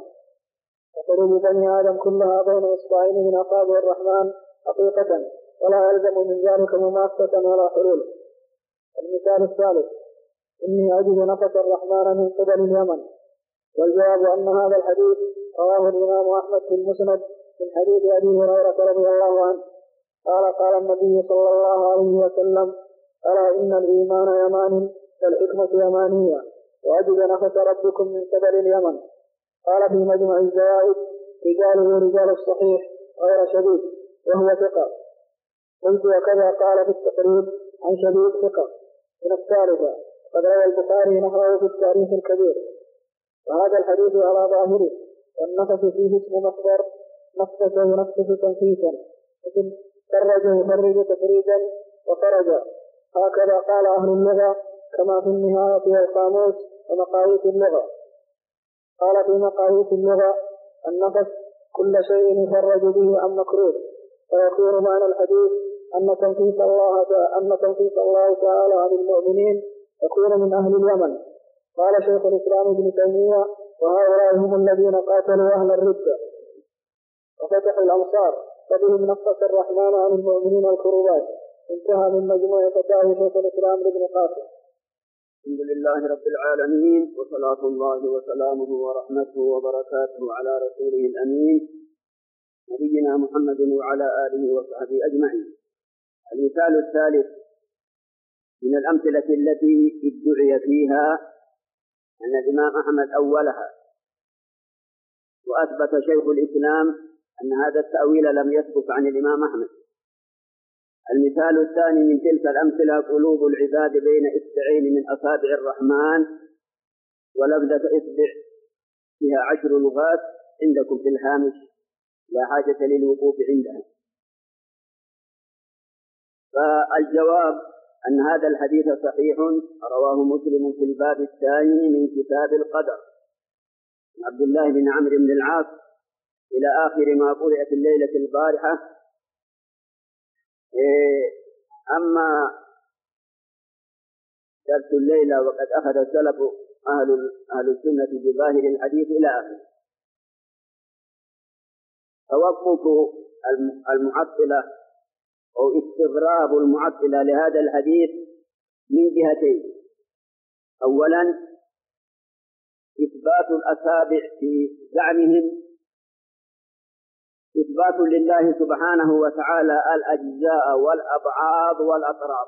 وقلوب بني آدم كلها بين إصبعين من أصابع الرحمن حقيقة، ولا يلزم من ذلك مماثلة ولا حلول. المثال الثالث: إني أجد نفس الرحمن من قبل اليمن. والجواب أن هذا الحديث رواه الإمام أحمد في المسند من حديث أبي هريرة رضي الله عنه قال: قال النبي صلى الله عليه وسلم: ألا إن الإيمان يمان والحكمة يمانية، وأجد نفس ربكم من قبل اليمن. قال في مجمع الزوائد: رجاله رجال الصحيح غير شديد، وهو ثقة. قلت: وكذا قال في التقريب عن شديد ثقة. من الثالثة: قد روى البخاري نحوه في التاريخ الكبير. وهذا الحديث على ظاهره، والنفس فيه اسم مصدر، نفس ينفس تنفيسا، مثل فرج يفرج تفريجا وفرج. هكذا قال أهل اللغة، كما في النهاية والقاموس ومقاييس اللغة. قال في مقاييس اللغة: النفس كل شيء يفرج به عن مكروه. فيكون معنى الحديث أن تنفيس الله أن تنفيس الله تعالى عن المؤمنين يكون من أهل اليمن. قال شيخ الإسلام ابن تيمية: وهؤلاء هم الذين قاتلوا أهل الردة وفتحوا الأمصار، فبهم نفس الرحمن عن المؤمنين الكروبات. انتهى من مجموعة فتاوى شيخ الإسلام ابن قاسم. الحمد لله رب العالمين، وصلاة الله وسلامه ورحمته وبركاته على رسوله الأمين نبينا محمد وعلى آله وصحبه أجمعين. المثال الثالث من الأمثلة التي ادعي فيها أن الإمام أحمد أولها، وأثبت شيخ الإسلام أن هذا التأويل لم يثبت عن الإمام أحمد. المثال الثاني من تلك الأمثلة: قلوب العباد بين إصبعين من أصابع الرحمن، ولفظة إصبع فيها عشر لغات عندكم في الهامش، لا حاجة للوقوف عندها. فالجواب أن هذا الحديث صحيح، رواه مسلم في الباب الثاني من كتاب القدر عبد الله بن عمرو بن العاص إلى آخر ما قرأ في الليلة البارحة. أما درس الليلة وقد أخذ السلف أهل أهل السنة بظاهر الحديث إلى آخره. توقف المعطلة أو استغراب المعطلة لهذا الحديث من جهتين: أولا إثبات الأصابع في زعمهم إثبات لله سبحانه وتعالى الأجزاء والأبعاد والأطراف،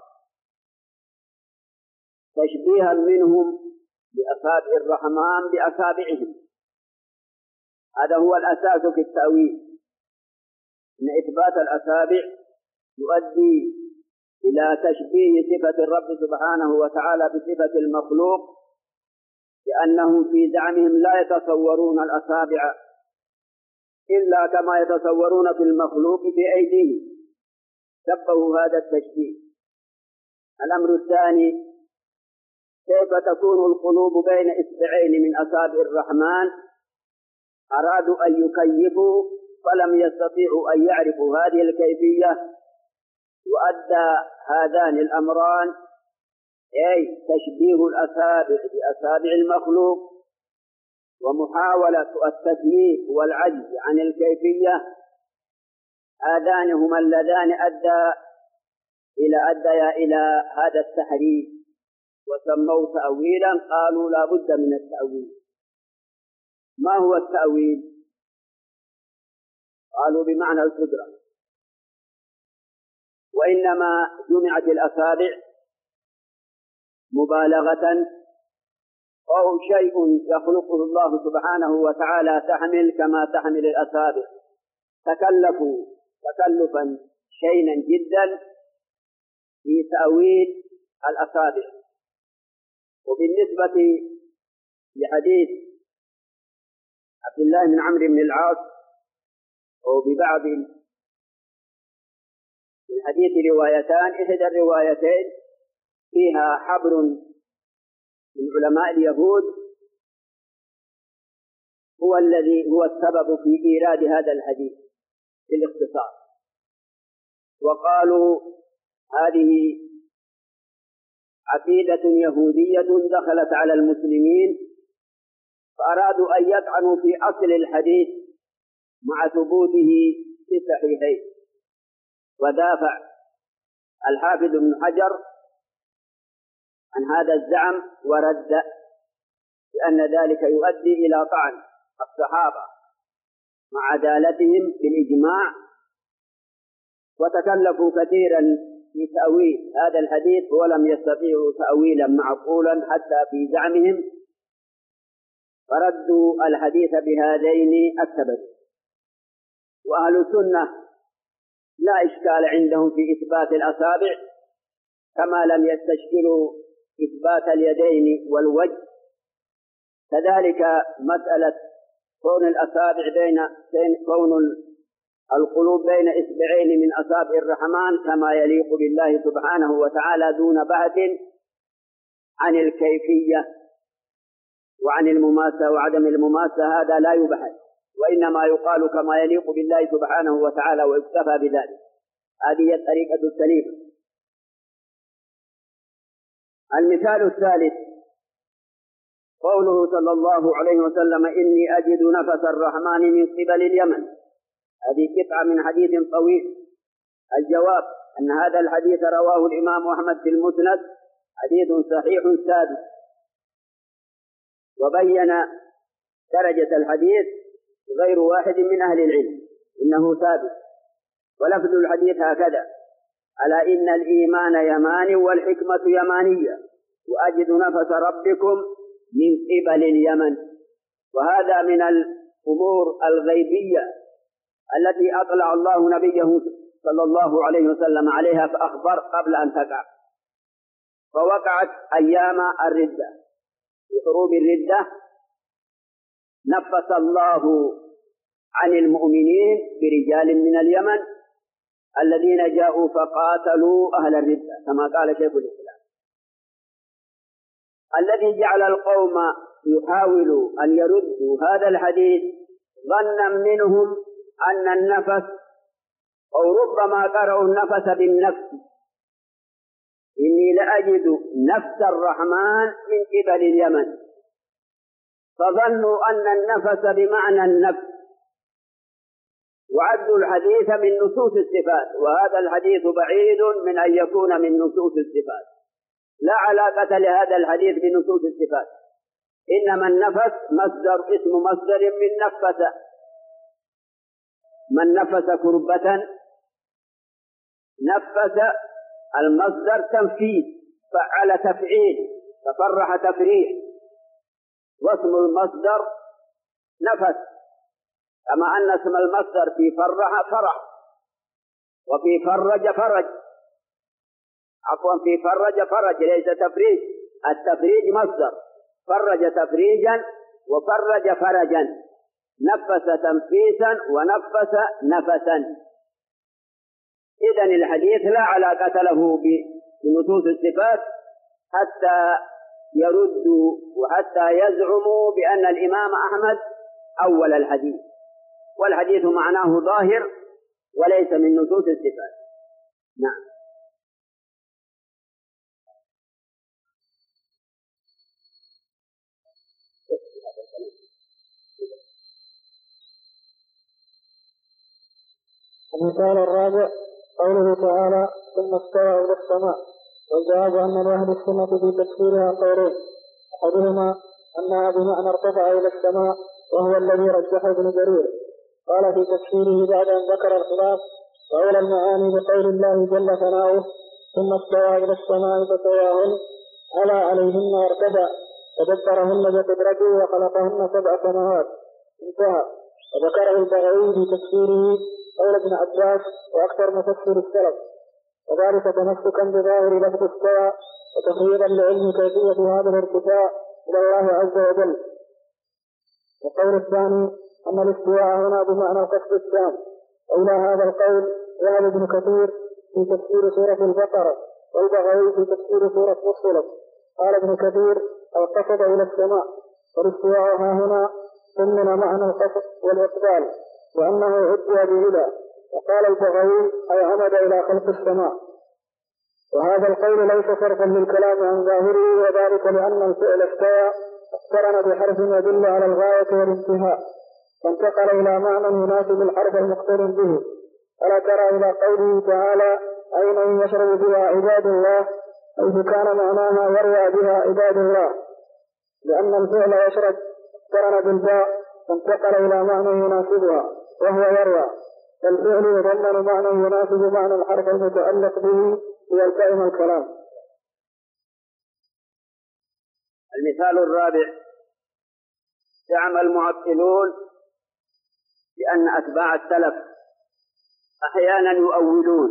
تشبيها منهم بأصابع الرحمن بأصابعهم. هذا هو الأساس في التأويل. أن إثبات الأصابع يؤدي إلى تشبيه صفة الرب سبحانه وتعالى بصفة المخلوق، لأنهم في زعمهم لا يتصورون الأصابع إلا كما يتصورون في المخلوق في أيديهم، شبهوا هذا التشبيه. الأمر الثاني: كيف تكون القلوب بين إصبعين من أصابع الرحمن؟ أرادوا أن يكيفوا فلم يستطيعوا أن يعرفوا هذه الكيفية، وأدى هذان الأمران أي تشبيه الأصابع بأصابع المخلوق ومحاولة التكييف والعجز عن الكيفية، هذان هما اللذان أدى إلى أديا إلى هذا التحريف، وسموه تأويلا. قالوا لا بد من التأويل. ما هو التأويل؟ قالوا بمعنى القدرة، وإنما جمعت الأصابع مبالغة أو شيء يخلقه الله سبحانه وتعالى تحمل كما تحمل الأصابع، تكلفوا تكلفا شينا جدا في تأويل الأصابع. وبالنسبة لحديث عبد الله بن عمرو بن العاص أو ببعض الحديث روايتان، إحدى الروايتين فيها حبر من علماء اليهود هو الذي هو السبب في إيراد هذا الحديث في الاختصار، وقالوا هذه عقيدة يهودية دخلت على المسلمين، فأرادوا أن يطعنوا في أصل الحديث مع ثبوته في الصحيحين. ودافع الحافظ ابن حجر عن هذا الزعم ورد لأن ذلك يؤدي إلى طعن الصحابة مع عدالتهم بالإجماع، وتكلفوا كثيرا في تأويل هذا الحديث ولم يستطيعوا تأويلا معقولا حتى في زعمهم، فردوا الحديث بهذين السببين. وأهل السنة لا إشكال عندهم في إثبات الأصابع، كما لم يستشكلوا إثبات اليدين والوجه، كذلك مسألة كون الأصابع بين كون القلوب بين إصبعين من أصابع الرحمن كما يليق بالله سبحانه وتعالى دون بحث عن الكيفية وعن المماسة وعدم المماسة، هذا لا يبحث، وإنما يقال كما يليق بالله سبحانه وتعالى ويكتفى بذلك. هذه الطريقة السليمة. المثال الثالث قوله صلى الله عليه وسلم: إني أجد نفس الرحمن من قبل اليمن. هذه قطعة من حديث طويل. الجواب أن هذا الحديث رواه الإمام أحمد في المسند، حديث صحيح ثابت، وبين درجة الحديث غير واحد من أهل العلم إنه ثابت. ولفظ الحديث هكذا: ألا إن الإيمان يماني والحكمة يمانية، وأجد نفس ربكم من قبل اليمن. وهذا من الأمور الغيبية التي أطلع الله نبيه صلى الله عليه وسلم عليها فأخبر قبل أن تقع، فوقعت أيام الردة. في حروب الردة نفس الله عن المؤمنين برجال من اليمن الذين جاءوا فقاتلوا أهل الردة كما قال شيخ الإسلام. الذي جعل القوم يحاولوا أن يردوا هذا الحديث ظنا منهم أن النفس أو ربما قرأوا النفس بالنفس، إني لأجد نفس الرحمن من قبل اليمن، فظنوا أن النفس بمعنى النفس، وعدوا الحديث من نصوص الصفات، وهذا الحديث بعيد من أن يكون من نصوص الصفات، لا علاقة لهذا الحديث بنصوص الصفات، إنما النفس مصدر اسم مصدر من نفس، من نفس كربة نفس المصدر تنفيذ، فعل تفعيل، تفرح تفريح، واسم المصدر نفس، كما أن اسم المصدر في فرح فرح، وفي فرج فرج، عفوا في فرج فرج ليس تفريج، التفريج مصدر، فرج تفريجا وفرج فرجا، نفس تنفيسا ونفس نفسا. إذن الحديث لا علاقة له بنصوص الصفات حتى يردوا وحتى يزعموا بأن الإمام أحمد أول الحديث، والحديث معناه ظاهر وليس من نصوص الصفات. نعم. المثال الرابع قوله تعالى ثم استوى إلى السماء. والجواب أن لأهل السنة في تفسيرها قولين، أحدهما أنها بمعنى ارتفع إلى السماء وهو الذي رجحه ابن جرير، قال في تفسيره بعد أن ذكر الخلاف وأولى المعاني بقول الله جل ثناؤه ثم استوى إلى السماء فسواهن على عليهن وارتفع فدبرهن بقدرته وخلقهن سبع سماوات، انتهى. وذكره البغوي في تفسيره قول ابن عباس وأكثر مفسر السلف، وذلك تمسكا بظاهر لفظ استوى وتقريبا لعلم كيفية هذا الارتفاع إلى الله عز وجل. والقول الثاني أن الاستواء هنا بمعنى القصد التام، وإلى هذا القول ذهب ابن كثير في تفسير سورة البقرة والبغوي في تفسير سورة فصلت. قال ابن كثير القصد إلى السماء، والاستواء ها هنا ضمن معنى القصد والإقبال وأنه عدي بإله، وقال البغوي أي عمد إلى خلق السماء. وهذا القول ليس صرفا للكلام عن ظاهره، وذلك لأن الفعل استوى اقترن بحرف يدل على الغاية والانتهاء فانتقل إلى معنى يناسب الحرف المقترن به. ألا ترى إلى قوله تعالى أين يشرب بها عباد الله، حيث كان معناها يروى بها عباد الله، لأن الفعل يشرب اقترن بالباء فانتقل إلى معنى يناسبها وهو يروى، فالفعل يضمن معنى يناسب معنى الحرف المتعلق به ليلتئم الكلام. المثال الرابع زعم المعطلون بأن أتباع السلف أحيانا يؤولون،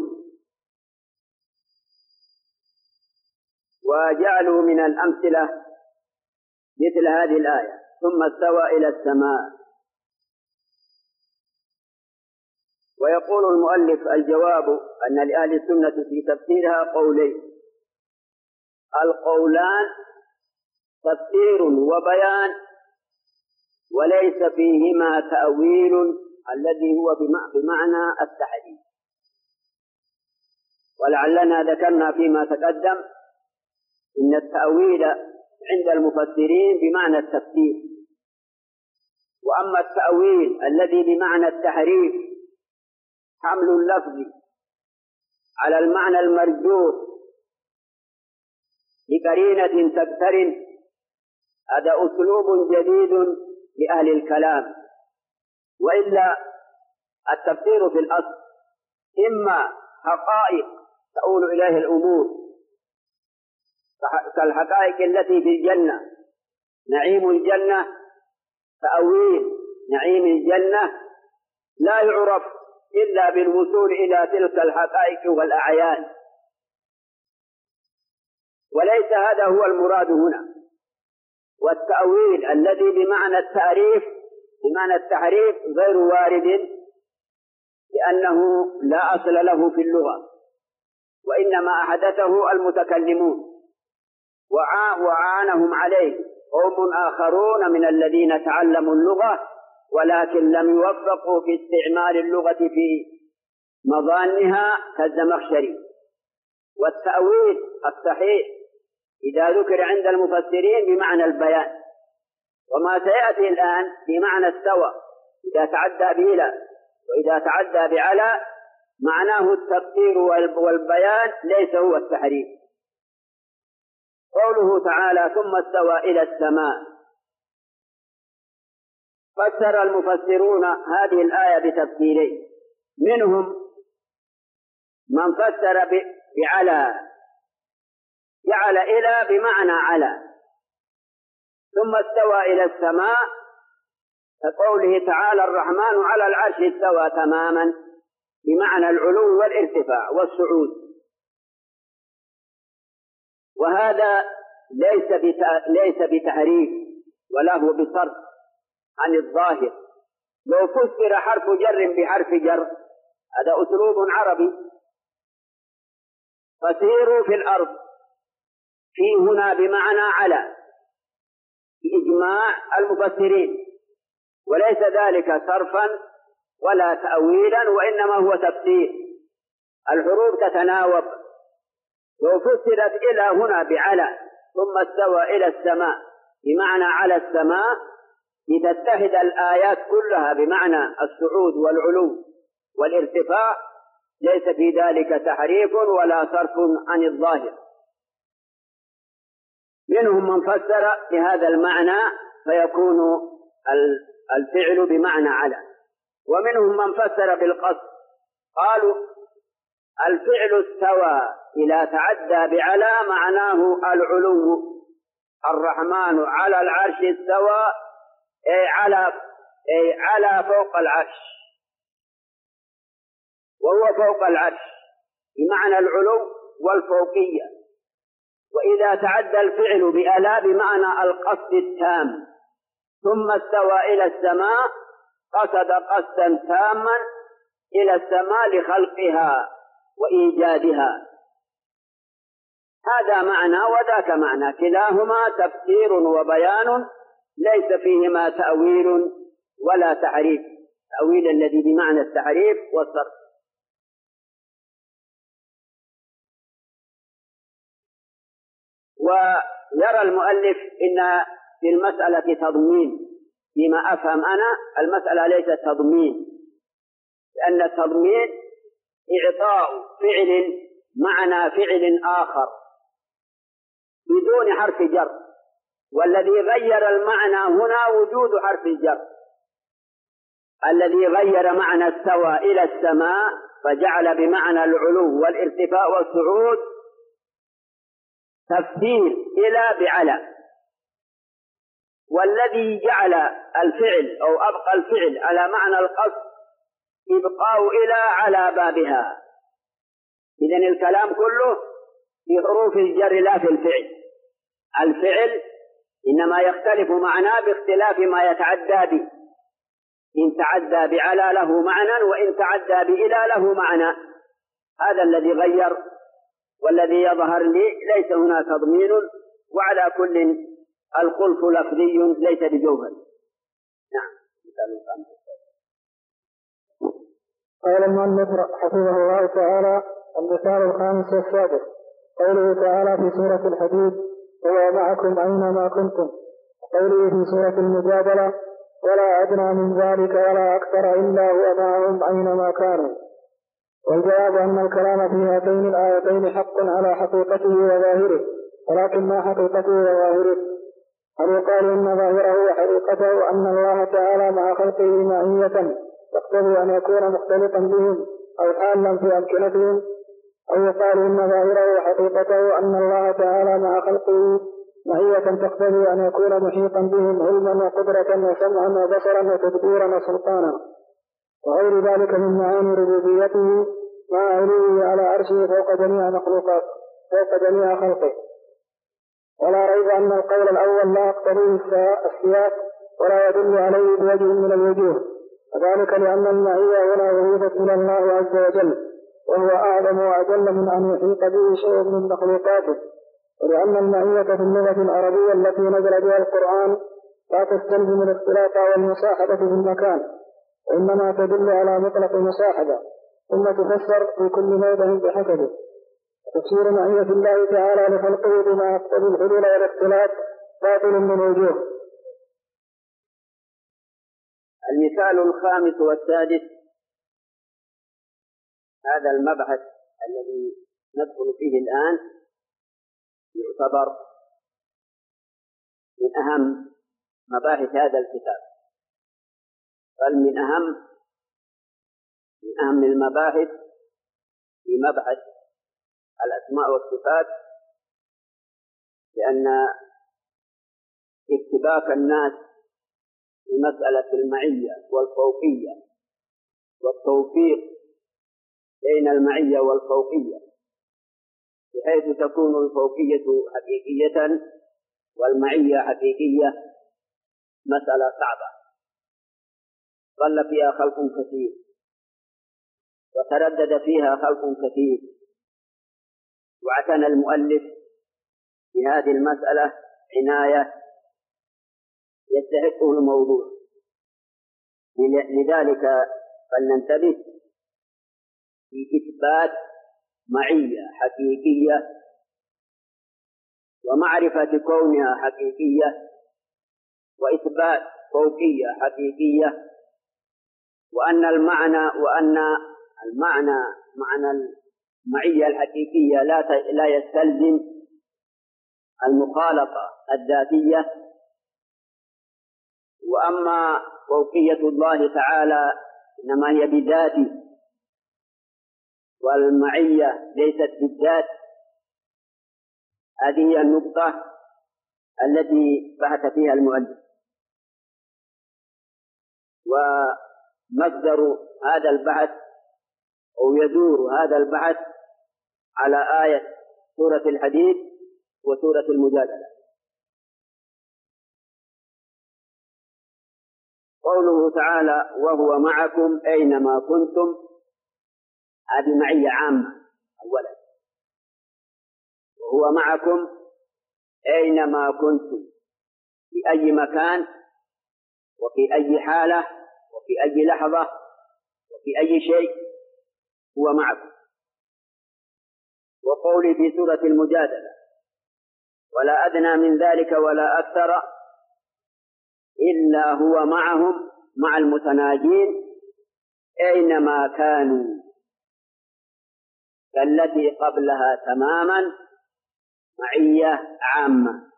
وجعلوا من الأمثلة مثل هذه الآية ثم استوى إلى السماء. ويقول المؤلف الجواب أن لأهل السنة في تفسيرها قولين، القولان تفسير وبيان وليس فيهما تأويل الذي هو بمعنى التحريف. ولعلنا ذكرنا فيما تقدم إن التأويل عند المفسرين بمعنى التفسير، وأما التأويل الذي بمعنى التحريف حمل اللفظ على المعنى المرجوح بقرينة تقترن، هذا أسلوب جديد لأهل الكلام. وإلا التفسير في الأصل إما حقائق تؤول إليه الأمور كالحقائق التي في الجنة، نعيم الجنة، تأويل نعيم الجنة لا يعرف إلا بالوصول إلى تلك الحقائق والأعيان، وليس هذا هو المراد هنا. والتأويل الذي بمعنى التعريف بمعنى التحريف غير وارد، لأنه لا أصل له في اللغة، وإنما أحدثه المتكلمون وعانهم عليه قوم آخرون من الذين تعلموا اللغة ولكن لم يوفقوا في استعمال اللغة في مظانها كالزمخشري. والتأويل الصحيح إذا ذكر عند المفسرين بمعنى البيان، وما سيأتي الآن بمعنى استوى إذا تعدى بإلى وإذا تعدى بعلى معناه التفسير والبيان ليس هو التحريف. قوله تعالى ثم استوى إلى السماء، فسر المفسرون هذه الآية بتفسيرين، منهم من فسر بعلى، جعل إلى بمعنى على، ثم استوى إلى السماء كقوله تعالى الرحمن على العرش استوى تماما، بمعنى العلو والارتفاع والصعود، وهذا ليس ليس بتحريف ولا هو بصرف عن الظاهر. لو فسر حرف جر بحرف جر هذا أسلوب عربي. فسيروا في الأرض في هنا بمعنى على بإجماع المفسرين، وليس ذلك صرفا ولا تأويلا، وإنما هو تفسير. الحروف تتناوب. لو فسرت إلى هنا بعلى ثم استوى إلى السماء بمعنى على السماء لتتحد الآيات كلها بمعنى الصعود والعلو والارتفاع، ليس في ذلك تحريف ولا صرف عن الظاهر. منهم من فسر بهذا المعنى فيكون الفعل بمعنى على، ومنهم من فسر بالقصد، قالوا الفعل استوى إذا تعدى بعلى معناه العلو. الرحمن على العرش استوى أي على أي على فوق العرش، وهو فوق العرش بمعنى العلو والفوقية. وإذا تعدى الفعل بألا بمعنى القصد التام، ثم استوى إلى السماء قصد قصدا تاما إلى السماء لخلقها وإيجادها. هذا معنى وذاك معنى، كلاهما تفسير وبيان، ليس فيهما تأويل ولا تحريف، تأويل الذي بمعنى التحريف والصرف. ويرى المؤلف إن في المسألة تضمين، فيما أفهم أنا المسألة ليست تضمين، لأن التضمين إعطاء فعل معنى فعل آخر بدون حرف جر، والذي غير المعنى هنا وجود حرف الجر. الذي غير معنى استوى إلى السماء فجعل بمعنى العلو والارتفاع والصعود تفسير إلى بعلى، والذي جعل الفعل أو أبقى الفعل على معنى القصد إبقاء إلى على بابها. إذن الكلام كله في حروف الجر لا في الفعل. الفعل إنما يختلف معناه باختلاف ما يتعدى به، إن تعدى بعلى له معنى، وإن تعدى بإلى له معنى. هذا الذي غير، والذي يظهر لي ليس هنا تضمين، وعلى كل الخلف لفظي ليس بجوهر. نعم. قال المؤلف حفظه الله تعالى: المثال الخامس والسادس قوله تعالى في سورة الحديد: هو معكم أينما كنتم، وقوله في سورة المجادلة: ولا أدنى من ذلك ولا أكثر إلا هو معهم أينما كانوا. والجواب أن الكلام في هاتين الآيتين حق على حقيقته وظاهره، ولكن ما حقيقته وظاهره؟ هل يقال إن ظاهره وحقيقته أن الله تعالى مع خلقه معية يقتضي أن يكون مختلطا بهم أو حالا في أمكنتهم، أو يقال إن ظاهره وحقيقته أن الله تعالى مع خلقه معية تقتضي أن يكون محيطا بهم علما وقدرة وسمعا وبصرا وتدبيرا وسلطانا وغير ذلك من معاني ربوبيته مع علوه على عرشه فوق جميع مخلوقات فوق جميع خلقه. ولا ريب أن القول الأول لا يقتضيه السياق ولا يدل عليه بوجه من الوجوه، وذلك لأن المعية هنا وظيفة من الله عز وجل، وهو أعلم وأجل من أن يحيط به شيء من مخلوقاته، ولأن المعية في اللغة العربية التي نزل بها القرآن لا تستلزم الاختلاط والمصاحبة في المكان، وإنما تدل على مطلق المصاحبة، ثم تفسر في كل موضع بحسبه. تفسير معية الله تعالى لخلقه بما يقتضي الحلول والاختلاط باطل من وجوه. المثال الخامس والسادس، هذا المبحث الذي ندخل فيه الآن يعتبر من أهم مباحث هذا الكتاب، بل من أهم من أهم المباحث في مبحث الأسماء والصفات، لأن اشتباك الناس في مسألة المعية والفوقية والتوفيق بين المعية والفوقية، بحيث تكون الفوقية حقيقية والمعية حقيقية، مسألة صعبة ضل فيها خلق كثير وتردد فيها خلق كثير، واعتنى المؤلف بهذه المسألة عناية يستحقه الموضوع. لذلك فلننتبه في إثبات معية حقيقية ومعرفة كونها حقيقية، وإثبات فوقية حقيقية، وأن المعنى وأن المعنى معنى المعية الحقيقية لا لا يستلزم المخالطة الذاتية. وأما فوقية الله تعالى إنما هي بذاته، والمعية ليست بالذات. هذه هي النقطة التي بحث فيها المؤلف. ومصدر هذا البحث أو يدور هذا البحث على آية سورة الحديد وسورة المجادلة. قوله تعالى وهو معكم أينما كنتم، هذه معية عامة أولا، وهو معكم أينما كنتم، في أي مكان وفي أي حالة وفي أي لحظة وفي أي شيء هو معكم. وقولي في سورة المجادلة ولا أدنى من ذلك ولا أكثر إلا هو معهم مع المتناجين أينما كانوا، كالتي قبلها تماما معية عامة.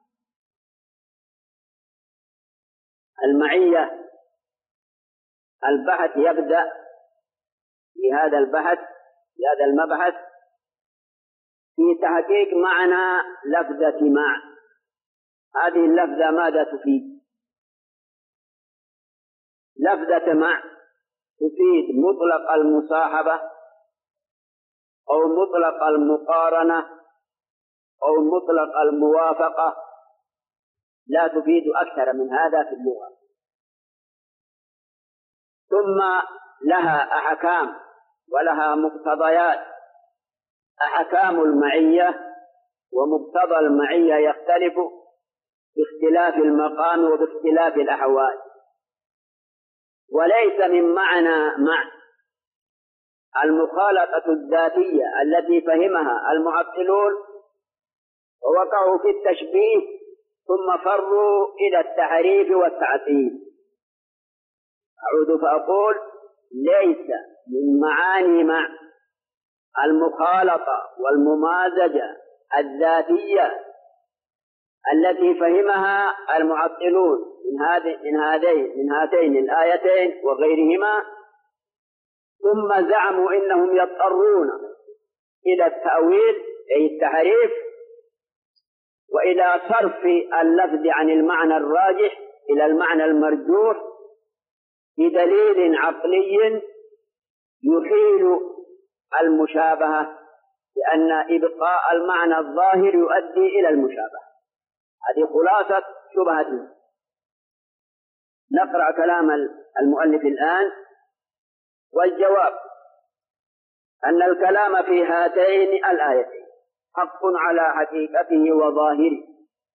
المعية البحث يبدأ في هذا البحث في هذا المبحث في تحقيق معنى لفظة مع. هذه اللفظة ماذا تفيد؟ لفظة مع تفيد مطلق المصاحبة أو مطلق المقارنة أو مطلق الموافقة، لا تفيد أكثر من هذا في اللغة. ثم لها أحكام ولها مقتضيات. أحكام المعية ومقتضى المعية يختلف باختلاف المقام وباختلاف الأحوال. وليس من معنى مع المخالطة الذاتية التي فهمها المعطلون ووقعوا في التشبيه ثم فروا إلى التحريف والتعطيل. أعود فأقول ليس من معاني مع المخالطة والممازجة الذاتية التي فهمها المعطلون من هذه من هذين من هاتين الآيتين وغيرهما، ثم زعموا إنهم يضطرون إلى التأويل أي التحريف وإلى صرف اللفظ عن المعنى الراجح إلى المعنى المرجوح بدليل عقلي يحيل المشابهة، لأن إبقاء المعنى الظاهر يؤدي إلى المشابهة. هذه خلاصة شبهتنا. نقرأ كلام المؤلف الآن. والجواب أن الكلام في هاتين الآيتين حق على حقيقته وظاهره،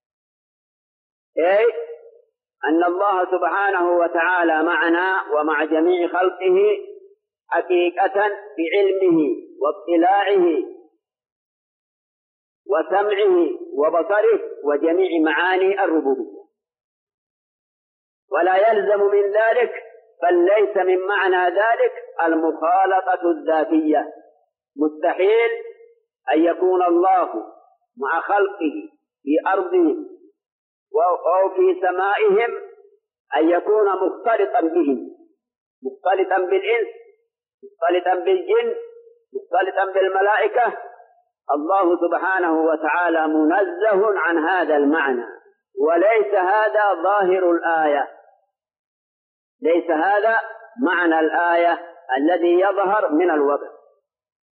أي أن الله سبحانه وتعالى معنا ومع جميع خلقه حقيقة بعلمه واطلاعه وسمعه وبصره وجميع معاني الربوبية. ولا يلزم من ذلك بل ليس من معنى ذلك المخالطة الذاتية. مستحيل أن يكون الله مع خلقه في أرضهم أو في سمائهم أن يكون مختلطا بهم، مختلطا بالإنس، مختلطا بالجن، مختلطا بالملائكة. الله سبحانه وتعالى منزه عن هذا المعنى، وليس هذا ظاهر الآية، ليس هذا معنى الآية الذي يظهر من الوضع.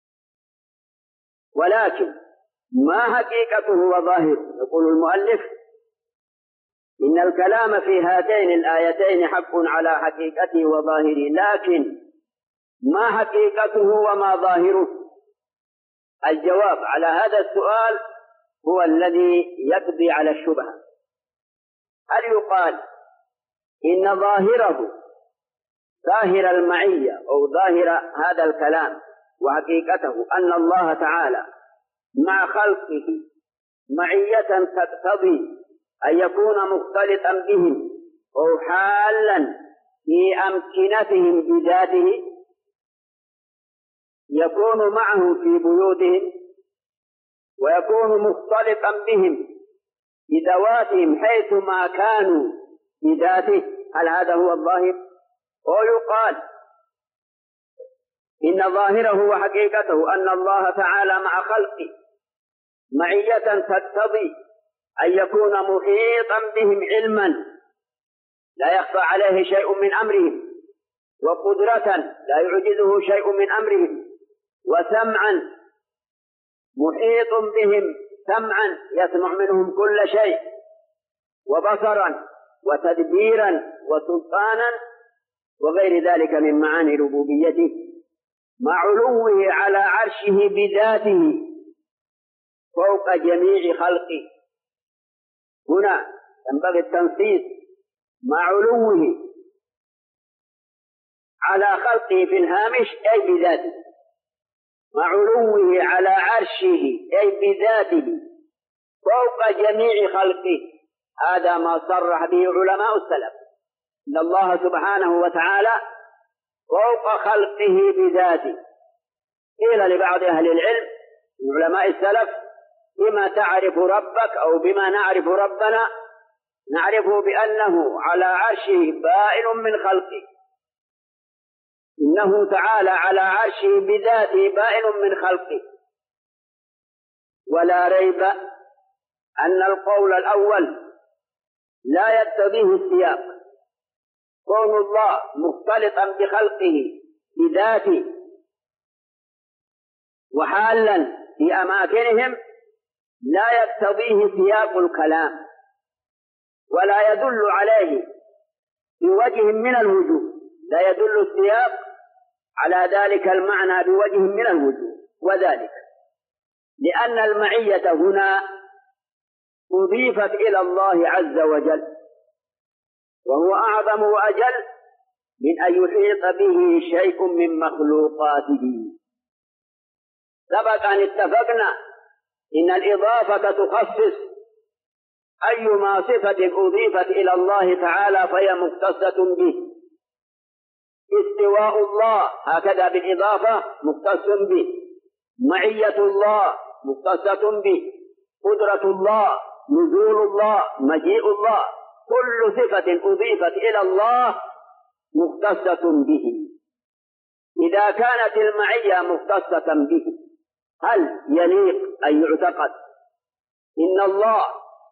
ولكن ما حقيقته وظاهره؟ يقول المؤلف إن الكلام في هاتين الآيتين حق على حقيقته وظاهره، لكن ما حقيقته وما ظاهره؟ الجواب على هذا السؤال هو الذي يقضي على الشبهة. هل يقال إن ظاهره ظاهر المعية أو ظاهر هذا الكلام وحقيقته أن الله تعالى مع خلقه معية تقتضي أن يكون مختلطا بهم أو حالا في أمكنتهم بذاته، يكون معهم في بيوتهم ويكون مختلطا بهم بذواتهم حيثما كانوا بذاته؟ هل هذا هو الظاهر؟ أو يقال إن ظاهره وحقيقته أن الله تعالى مع خلقه معية تقتضي أن يكون محيطا بهم علما لا يخفى عليه شيء من أمرهم، وقدرة لا يعجزه شيء من أمرهم، وسمعا محيط بهم سمعا يسمع منهم كل شيء، وبصرا وتدبيرا وسلطانا وغير ذلك من معاني ربوبيته، مع علوه على عرشه بذاته فوق جميع خلقه. هنا ينبغي التنصيص مع علوه على خلقه في الهامش أي بذاته، مع علوه على عرشه أي بذاته فوق جميع خلقه. هذا ما صرح به علماء السلف، إن الله سبحانه وتعالى فوق خلقه بذاته. قيل لبعض أهل العلم من علماء السلف: بما تعرف ربك أو بما نعرف ربنا؟ نعرفه بأنه على عرشه بائن من خلقه، إنه تعالى على عرشه بذاته بائن من خلقه. ولا ريب أن القول الأول لا يقتضيه السياق، كون الله مختلطا بخلقه بذاته وحالا في أماكنهم لا يقتضيه سياق الكلام، ولا يدل عليه بوجه من الوجوه، لا يدل السياق على ذلك المعنى بوجه من الوجوه، وذلك لأن المعية هنا أضيفت إلى الله عز وجل، وهو أعظم وأجل من أن يحيط به شيء من مخلوقاته. سبق أن اتفقنا إن الإضافة تخصص أيما صفة أضيفت إلى الله تعالى فهي مختصة به. استواء الله هكذا بالإضافة مختص به، معية الله مختصة به، قدرة الله، نزول الله، مجيء الله، كل صفة أضيفت إلى الله مختصة به. إذا كانت المعية مختصة به، هل يليق أن يعتقد إن الله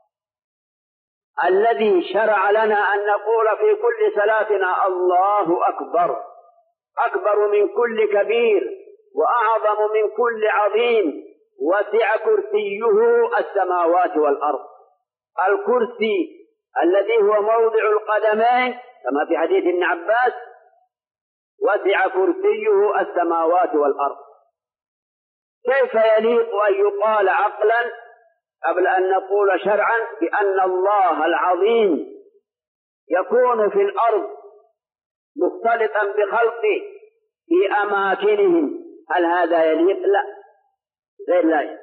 الذي شرع لنا أن نقول في كل صلاتنا الله أكبر، أكبر من كل كبير وأعظم من كل عظيم، وسع كرسيه السماوات والأرض، الكرسي الذي هو موضع القدمين كما في حديث ابن عباس: وسع كرسيه السماوات والأرض. كيف يليق أن يقال عقلا قبل أن نقول شرعا بأن الله العظيم يكون في الأرض مختلطا بخلقه في أماكنهم؟ هل هذا يليق؟ لا، غير لا.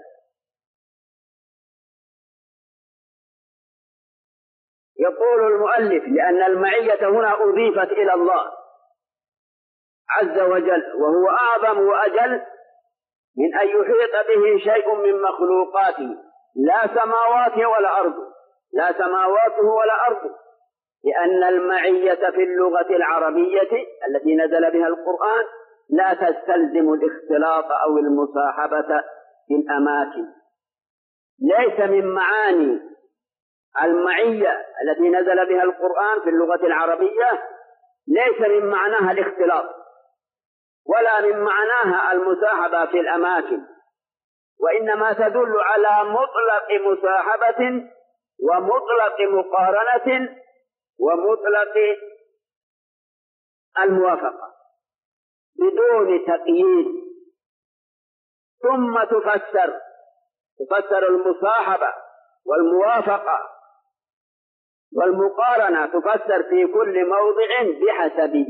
يقول المؤلف: لأن المعية هنا أضيفت إلى الله عز وجل، وهو أعظم وأجل من أن يحيط به شيء من مخلوقاته، لا سماوات ولا أرض، لا سماواته ولا أرض، لأن المعية في اللغة العربية التي نزل بها القرآن لا تستلزم الاختلاط أو المصاحبة في الأماكن. ليس من معاني المعية التي نزل بها القرآن في اللغة العربية، ليس من معناها الاختلاط ولا من معناها المصاحبة في الأماكن، وإنما تدل على مطلق مصاحبة ومطلق مقارنة ومطلق الموافقة بدون تقييد. ثم تفسر تفسر المصاحبة والموافقة والمقارنة تفسر في كل موضع بحسبه.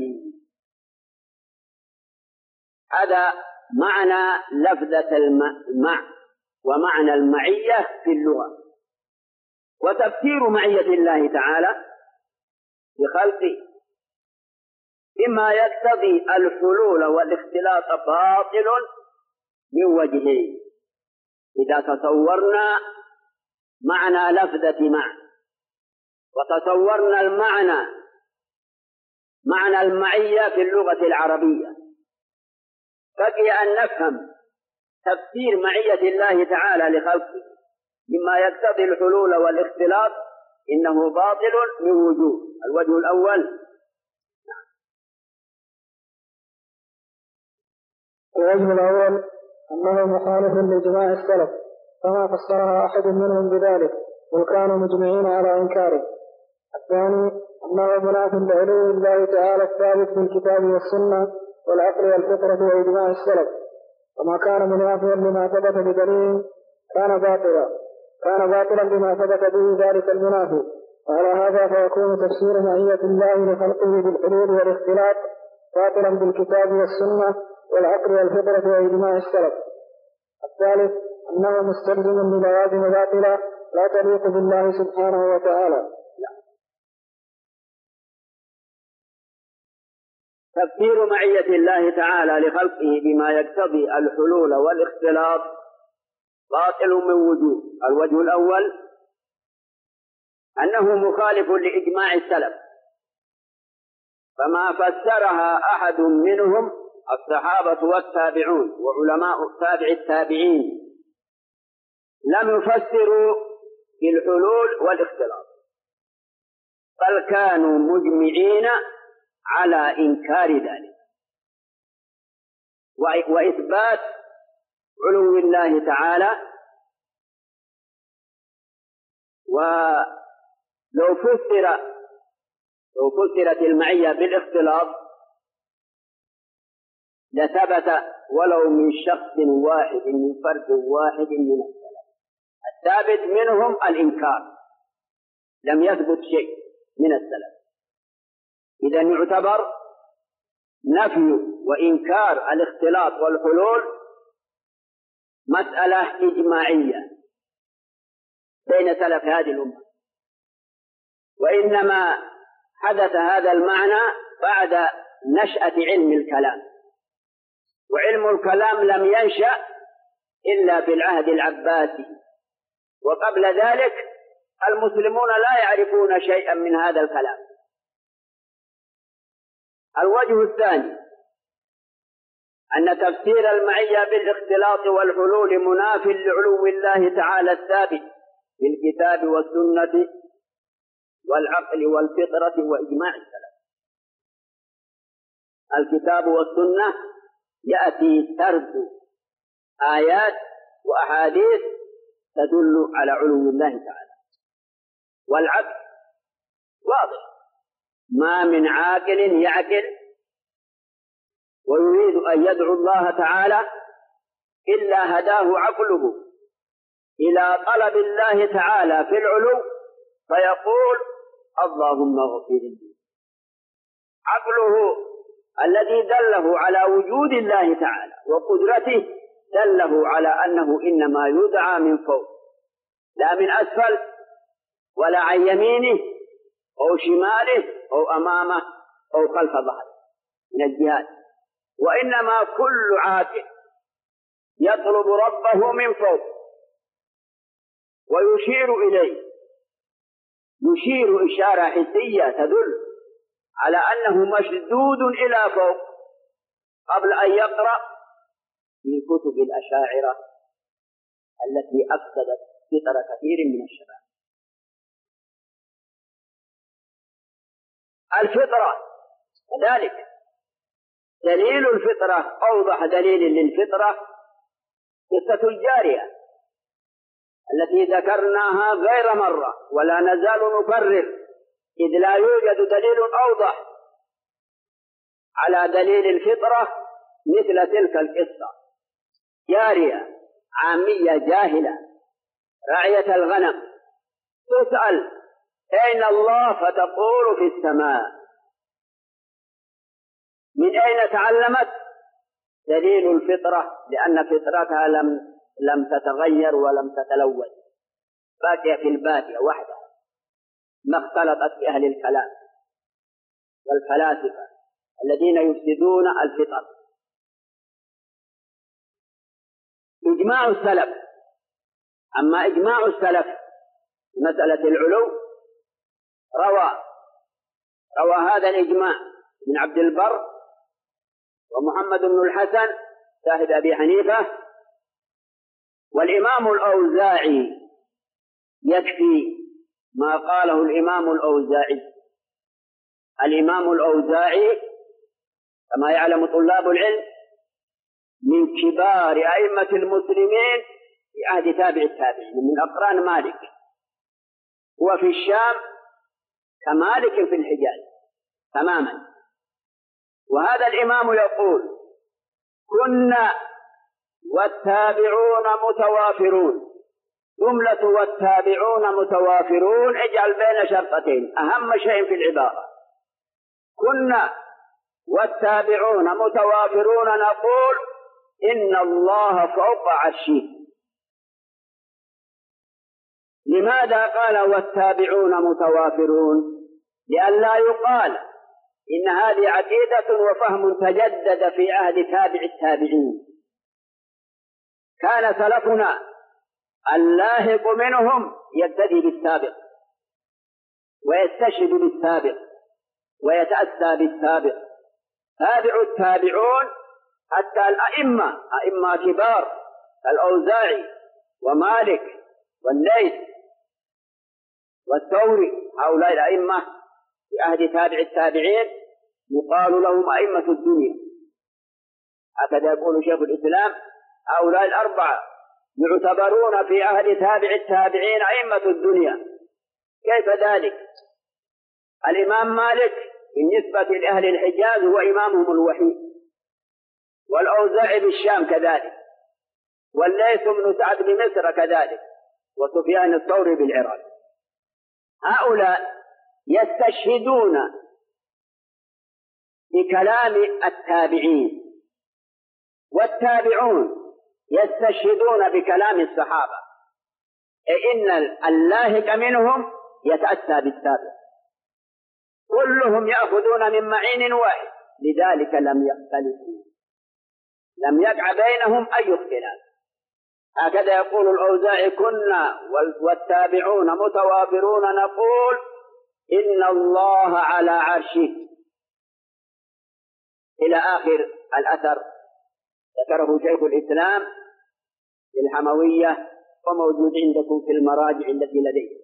هذا معنى لفظة المع ومعنى المعية في اللغة. وتفسير معية الله تعالى بخلقه بما يقتضي الحلول والاختلاط باطل من وجهين. إذا تصورنا معنى لفظة مع وتصورنا المعنى معنى المعية في اللغة العربية، بقي أن نفهم تفسير معية الله تعالى لخلقه مما يقتضي الحلول والاختلاط إنه باطل من وجوه. الوجه الأول الوجه الأول أنه مخالف لإجماع السلف كما فسرها أحد منهم بذلك وكانوا مجمعين على إنكاره. الثاني أنه مناف لعلو الله تعالى الثابت في الكتاب والسنة والعقل والفطرة وإجماع السلف، وما كان منافيا لما ثبت بدليل كان باطلا كان باطلا بما ثبت به ذلك المنافي. وعلى هذا فيكون تفسير معية الله لخلقه بالحلول والاختلاط باطلا بالكتاب والسنة والعقل والفطرة وإجماع السلف. الثالث أنه مستلزم للوازم باطلة لا تليق بالله سبحانه وتعالى. تفسير معية الله تعالى لخلقه بما يقتضي الحلول والاختلاط باطل من وجوه. الوجه الأول أنه مخالف لإجماع السلف، فما فسرها أحد منهم الصحابة والتابعون وعلماء تابع التابعين لم يفسروا بالحلول والاختلاط، بل كانوا مجمعين على إنكار ذلك وإثبات علو الله تعالى. ولو فسر لو فسرت المعية بالاختلاط لثبت ولو من شخص واحد من فرد واحد من السلف الثابت منهم الإنكار، لم يثبت شيء من السلف. إذا يعتبر نفي وإنكار الاختلاط والحلول مسألة إجماعية بين سلف هذه الأمة، وإنما حدث هذا المعنى بعد نشأة علم الكلام، وعلم الكلام لم ينشأ إلا في العهد العباسي، وقبل ذلك المسلمون لا يعرفون شيئا من هذا الكلام. الوجه الثاني أن تفسير المعية بالاختلاط والحلول مناف لعلو الله تعالى الثابت بالكتاب والسنة والعقل والفطرة وإجماع السلف. الكتاب والسنة يأتي سرد آيات وأحاديث تدل على علو الله تعالى، والعقل واضح، ما من عاقل يعقل ويريد أن يدعو الله تعالى إلا هداه عقله إلى طلب الله تعالى في العلو فيقول اللهم اغفر لي. عقله الذي دله على وجود الله تعالى وقدرته دله على أنه إنما يدعى من فوق لا من أسفل ولا عن يمينه أو شماله أو أمامه أو خلف ظهره من الجهات، وإنما كل عاقل يطلب ربه من فوق ويشير إليه، يشير إشارة حسية تدل على أنه مشدود إلى فوق قبل أن يقرأ في كتب الأشاعرة التي أفسدت فطر كثير من الشباب. الفطرة كذلك دليل الفطرة أوضح دليل للفطرة قصة الجارية التي ذكرناها غير مرة ولا نزال نكرر، إذ لا يوجد دليل أوضح على دليل الفطرة مثل تلك القصة. جارية عامية جاهلة راعية الغنم تسأل أين الله فتقول في السماء. من أين تعلمت؟ دليل الفطرة، لأن فطرتها لم لم تتغير ولم تتلون، باقية في البادية وحدها، ما اختلطت بأهل الكلام والفلاسفة الذين يفسدون الفطر. إجماع السلف. أما إجماع السلف مسألة العلو روى روى هذا الإجماع من عبد البر ومحمد بن الحسن شاهد أبي حنيفة والإمام الأوزاعي. يكفي ما قاله الإمام الأوزاعي. الإمام الأوزاعي كما يعلم طلاب العلم من كبار أئمة المسلمين في عهد تابع التابعين، من أقران مالك، وفي الشام كمالك في الحجاز تماما. وهذا الإمام يقول: كنا والتابعون متوافرون. جملة والتابعون متوافرون اجعل بين شرطتين أهم شيء في العبارة. كنا والتابعون متوافرون نقول إن الله فوق عرشه. لماذا قال والتابعون متوافرون؟ لئلا يقال إن هذه عقيدة وفهم تجدد في عهد تابع التابعين. كان سلفنا اللاحق منهم يبتدي بالسابق ويستشهد بالسابق ويتأسى بالسابق. تابع التابعون حتى الأئمة، أئمة كبار الأوزاعي ومالك والليث والثوري، هؤلاء الأئمة في عهد تابع التابعين يقال لهم أئمة الدنيا، هكذا يقول شيخ الإسلام. هؤلاء الأربعة يعتبرون في عهد تابع التابعين أئمة الدنيا. كيف ذلك؟ الإمام مالك بالنسبة لأهل الحجاز هو إمامهم الوحيد، والأوزاعي بالشام كذلك، والليث بن سعد بمصر كذلك، وسفيان الثوري بالعراق. هؤلاء يستشهدون بكلام التابعين، والتابعون يستشهدون بكلام الصحابة، أي إن اللاحق منهم يتأسى بالسابق، كلهم يأخذون من معين واحد، لذلك لم يختلفوا، لم يقع بينهم أي اختلاف. هكذا يقول الأوزاعي: كنا والتابعون متوافرون نقول إن الله على عرشه، إلى آخر الأثر. ذكره شيخ الإسلام في الحموية وموجود عندكم في المراجع التي لديه.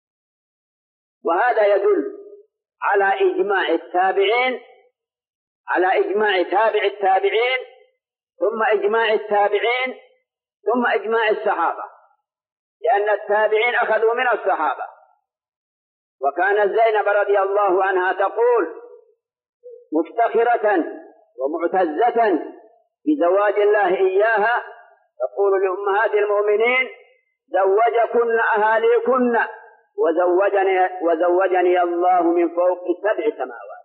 وهذا يدل على إجماع التابعين، على إجماع تابع التابعين، ثم إجماع التابعين، ثم إجماع الصحابة، لأن التابعين أخذوا من الصحابة. وكانت زينب رضي الله عنها تقول مفتخرة ومعتزة بزواج الله إياها، تقول لأمهات المؤمنين: زوجكن أهاليكن وزوجني, وزوجني الله من فوق سبع سماوات.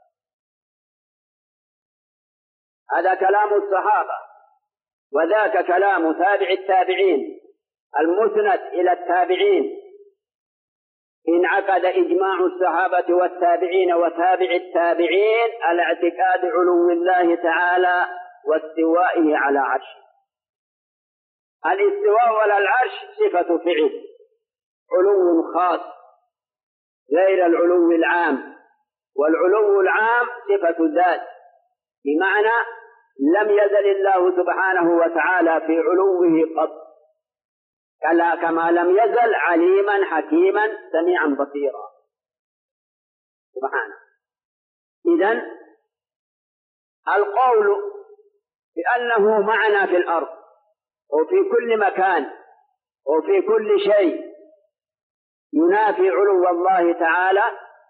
هذا كلام الصحابة، وذاك كلام تابع التابعين المسند إلى التابعين. انعقد إجماع الصحابة والتابعين وتابع التابعين على اعتقاد علو الله تعالى واستوائه على عرشه. الاستواء على العرش صفة فعل، علو خاص غير العلو العام، والعلو العام صفة ذات، بمعنى لم يزل الله سبحانه وتعالى في علوه قط، كما لم يزل عليما حكيما سميعا بصيرا سبحانه. إذن القول بأنه معنا في الأرض وفي كل مكان وفي كل شيء ينافي علو الله تعالى،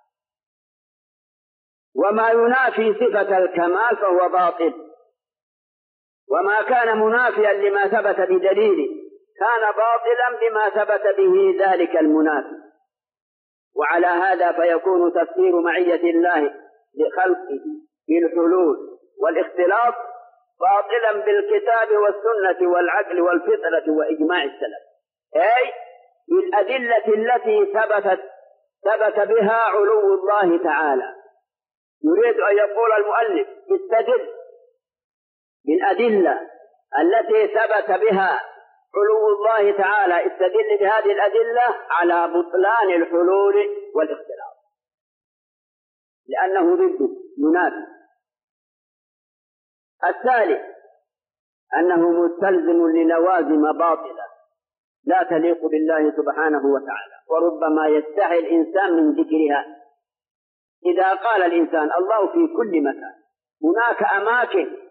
وما ينافي صفة الكمال فهو باطل، وما كان منافيا لما ثبت بدليله كان باطلا بما ثبت به ذلك المنافي. وعلى هذا فيكون تفسير معية الله لخلقه بالحلول والاختلاط باطلا بالكتاب والسنة والعقل والفطرة وإجماع السلف، أي بالأدلة التي ثبتت ثبت بها علو الله تعالى. يريد أن يقول المؤلف استدل بالأدلة التي ثبت بها علو الله تعالى، استدل بهذه الأدلة على بطلان الحلول والاختلاط، لأنه ضد منافي. الثالث أنه مستلزم للوازم باطلة لا تليق بالله سبحانه وتعالى، وربما يستحي الإنسان من ذكرها. إذا قال الإنسان الله في كل مكان، هناك أماكن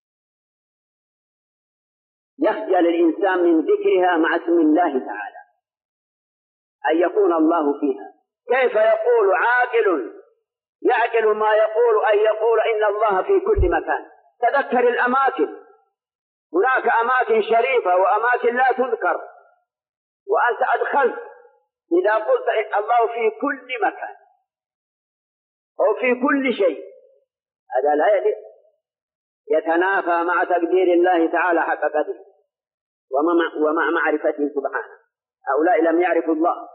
يخجل الإنسان من ذكرها مع اسم الله تعالى أن يكون الله فيها. كيف يقول عاقل يعقل ما يقول أن يقول إن الله في كل مكان؟ تذكر الأماكن، هناك أماكن شريفة وأماكن لا تذكر، وأنت أدخلت إذا قلت الله في كل مكان أو في كل شيء، هذا لا يليق، يتنافى مع تقدير الله تعالى حق قدره ومع معرفته سبحانه. هؤلاء لم يعرفوا الله.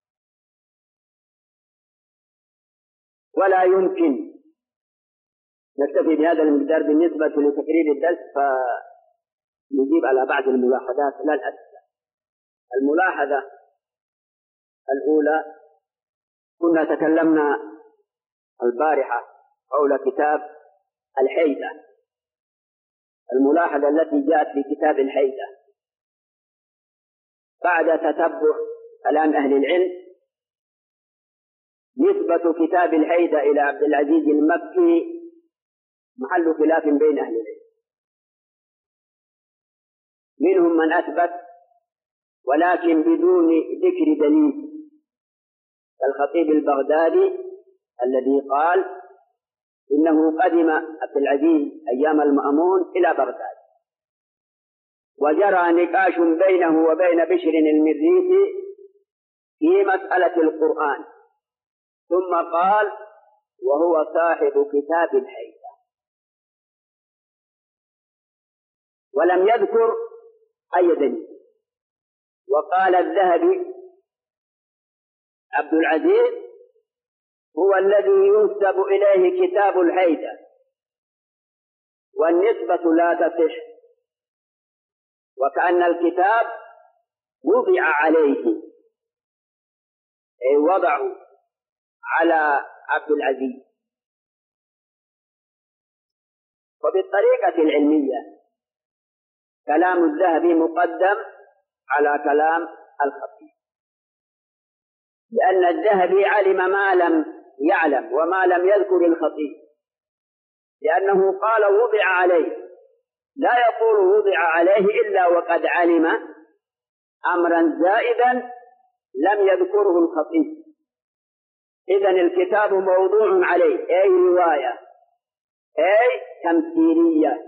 ولا يمكن نكتفي بهذا المقدار بالنسبة لتقرير الدرس، فنجيب على بعض الملاحظات لا الأسئلة. الملاحظة الأولى، كنا تكلمنا البارحة حول كتاب الحيدة، الملاحظة التي جاءت في كتاب الحيدة بعد تتبع كلام أهل العلم، نسبة كتاب الحيدة إلى عبد العزيز المكي محل خلاف بين أهل العلم، منهم من أثبت ولكن بدون ذكر دليل، كالخطيب البغدادي الذي قال إنه قدم عبد العزيز أيام المأمون إلى بغداد، وجرى نقاش بينه وبين بشر المريسي في مسألة القرآن، ثم قال وهو صاحب كتاب الحيدة، ولم يذكر أي دليل. وقال الذهبي عبد العزيز هو الذي ينسب إليه كتاب الحيدة، والنسبة لا تصح، وكأن الكتاب وضع عليه، أي وضعوا على عبد العزيز. وبالطريقة العلمية كلام الذهبي مقدم على كلام الخطيب، لأن الذهبي علم ما لم يعلم وما لم يذكر الخطيب، لأنه قال وضع عليه، لا يقول وضع عليه إلا وقد علم أمرا زائدا لم يذكره الخطيب. إذن الكتاب موضوع عليه، أي رواية أي تمثيلية،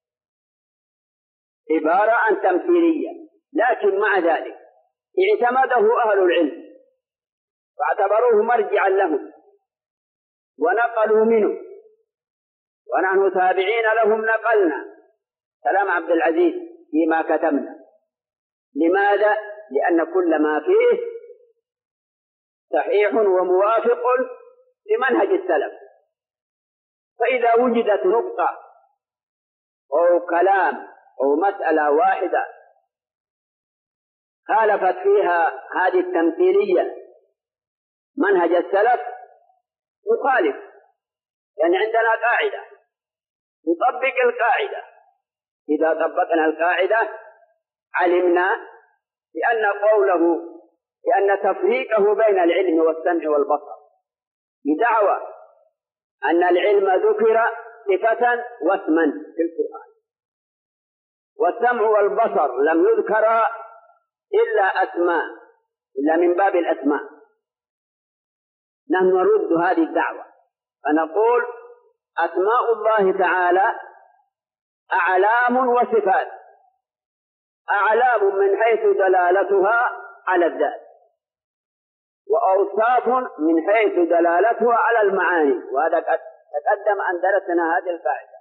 عبارة عن تمثيلية، لكن مع ذلك اعتمده أهل العلم واعتبروه مرجعا لهم ونقلوا منه، ونحن تابعين لهم نقلنا كلام عبد العزيز فيما كتبنا. لماذا؟ لأن كل ما فيه صحيح وموافق لمنهج السلف، فإذا وجدت نقطة أو كلام أو مسألة واحدة خالفت فيها هذه التمثيلية منهج السلف مخالف، يعني عندنا قاعدة نطبق القاعدة، إذا طبقنا القاعدة علمنا بأن قوله بأن تفريقه بين العلم والسمع والبصر بدعوى أن العلم ذكر صفة واسما في القرآن، والسمع والبصر لم يذكر إلا أسماء، إلا من باب الأسماء. نحن نرد هذه الدعوة فنقول أسماء الله تعالى أعلام وصفات. أعلام من حيث دلالتها على الذات، وأوصاف من حيث دلالتها على المعاني، وهذا تقدم أن درسنا هذه القاعدة.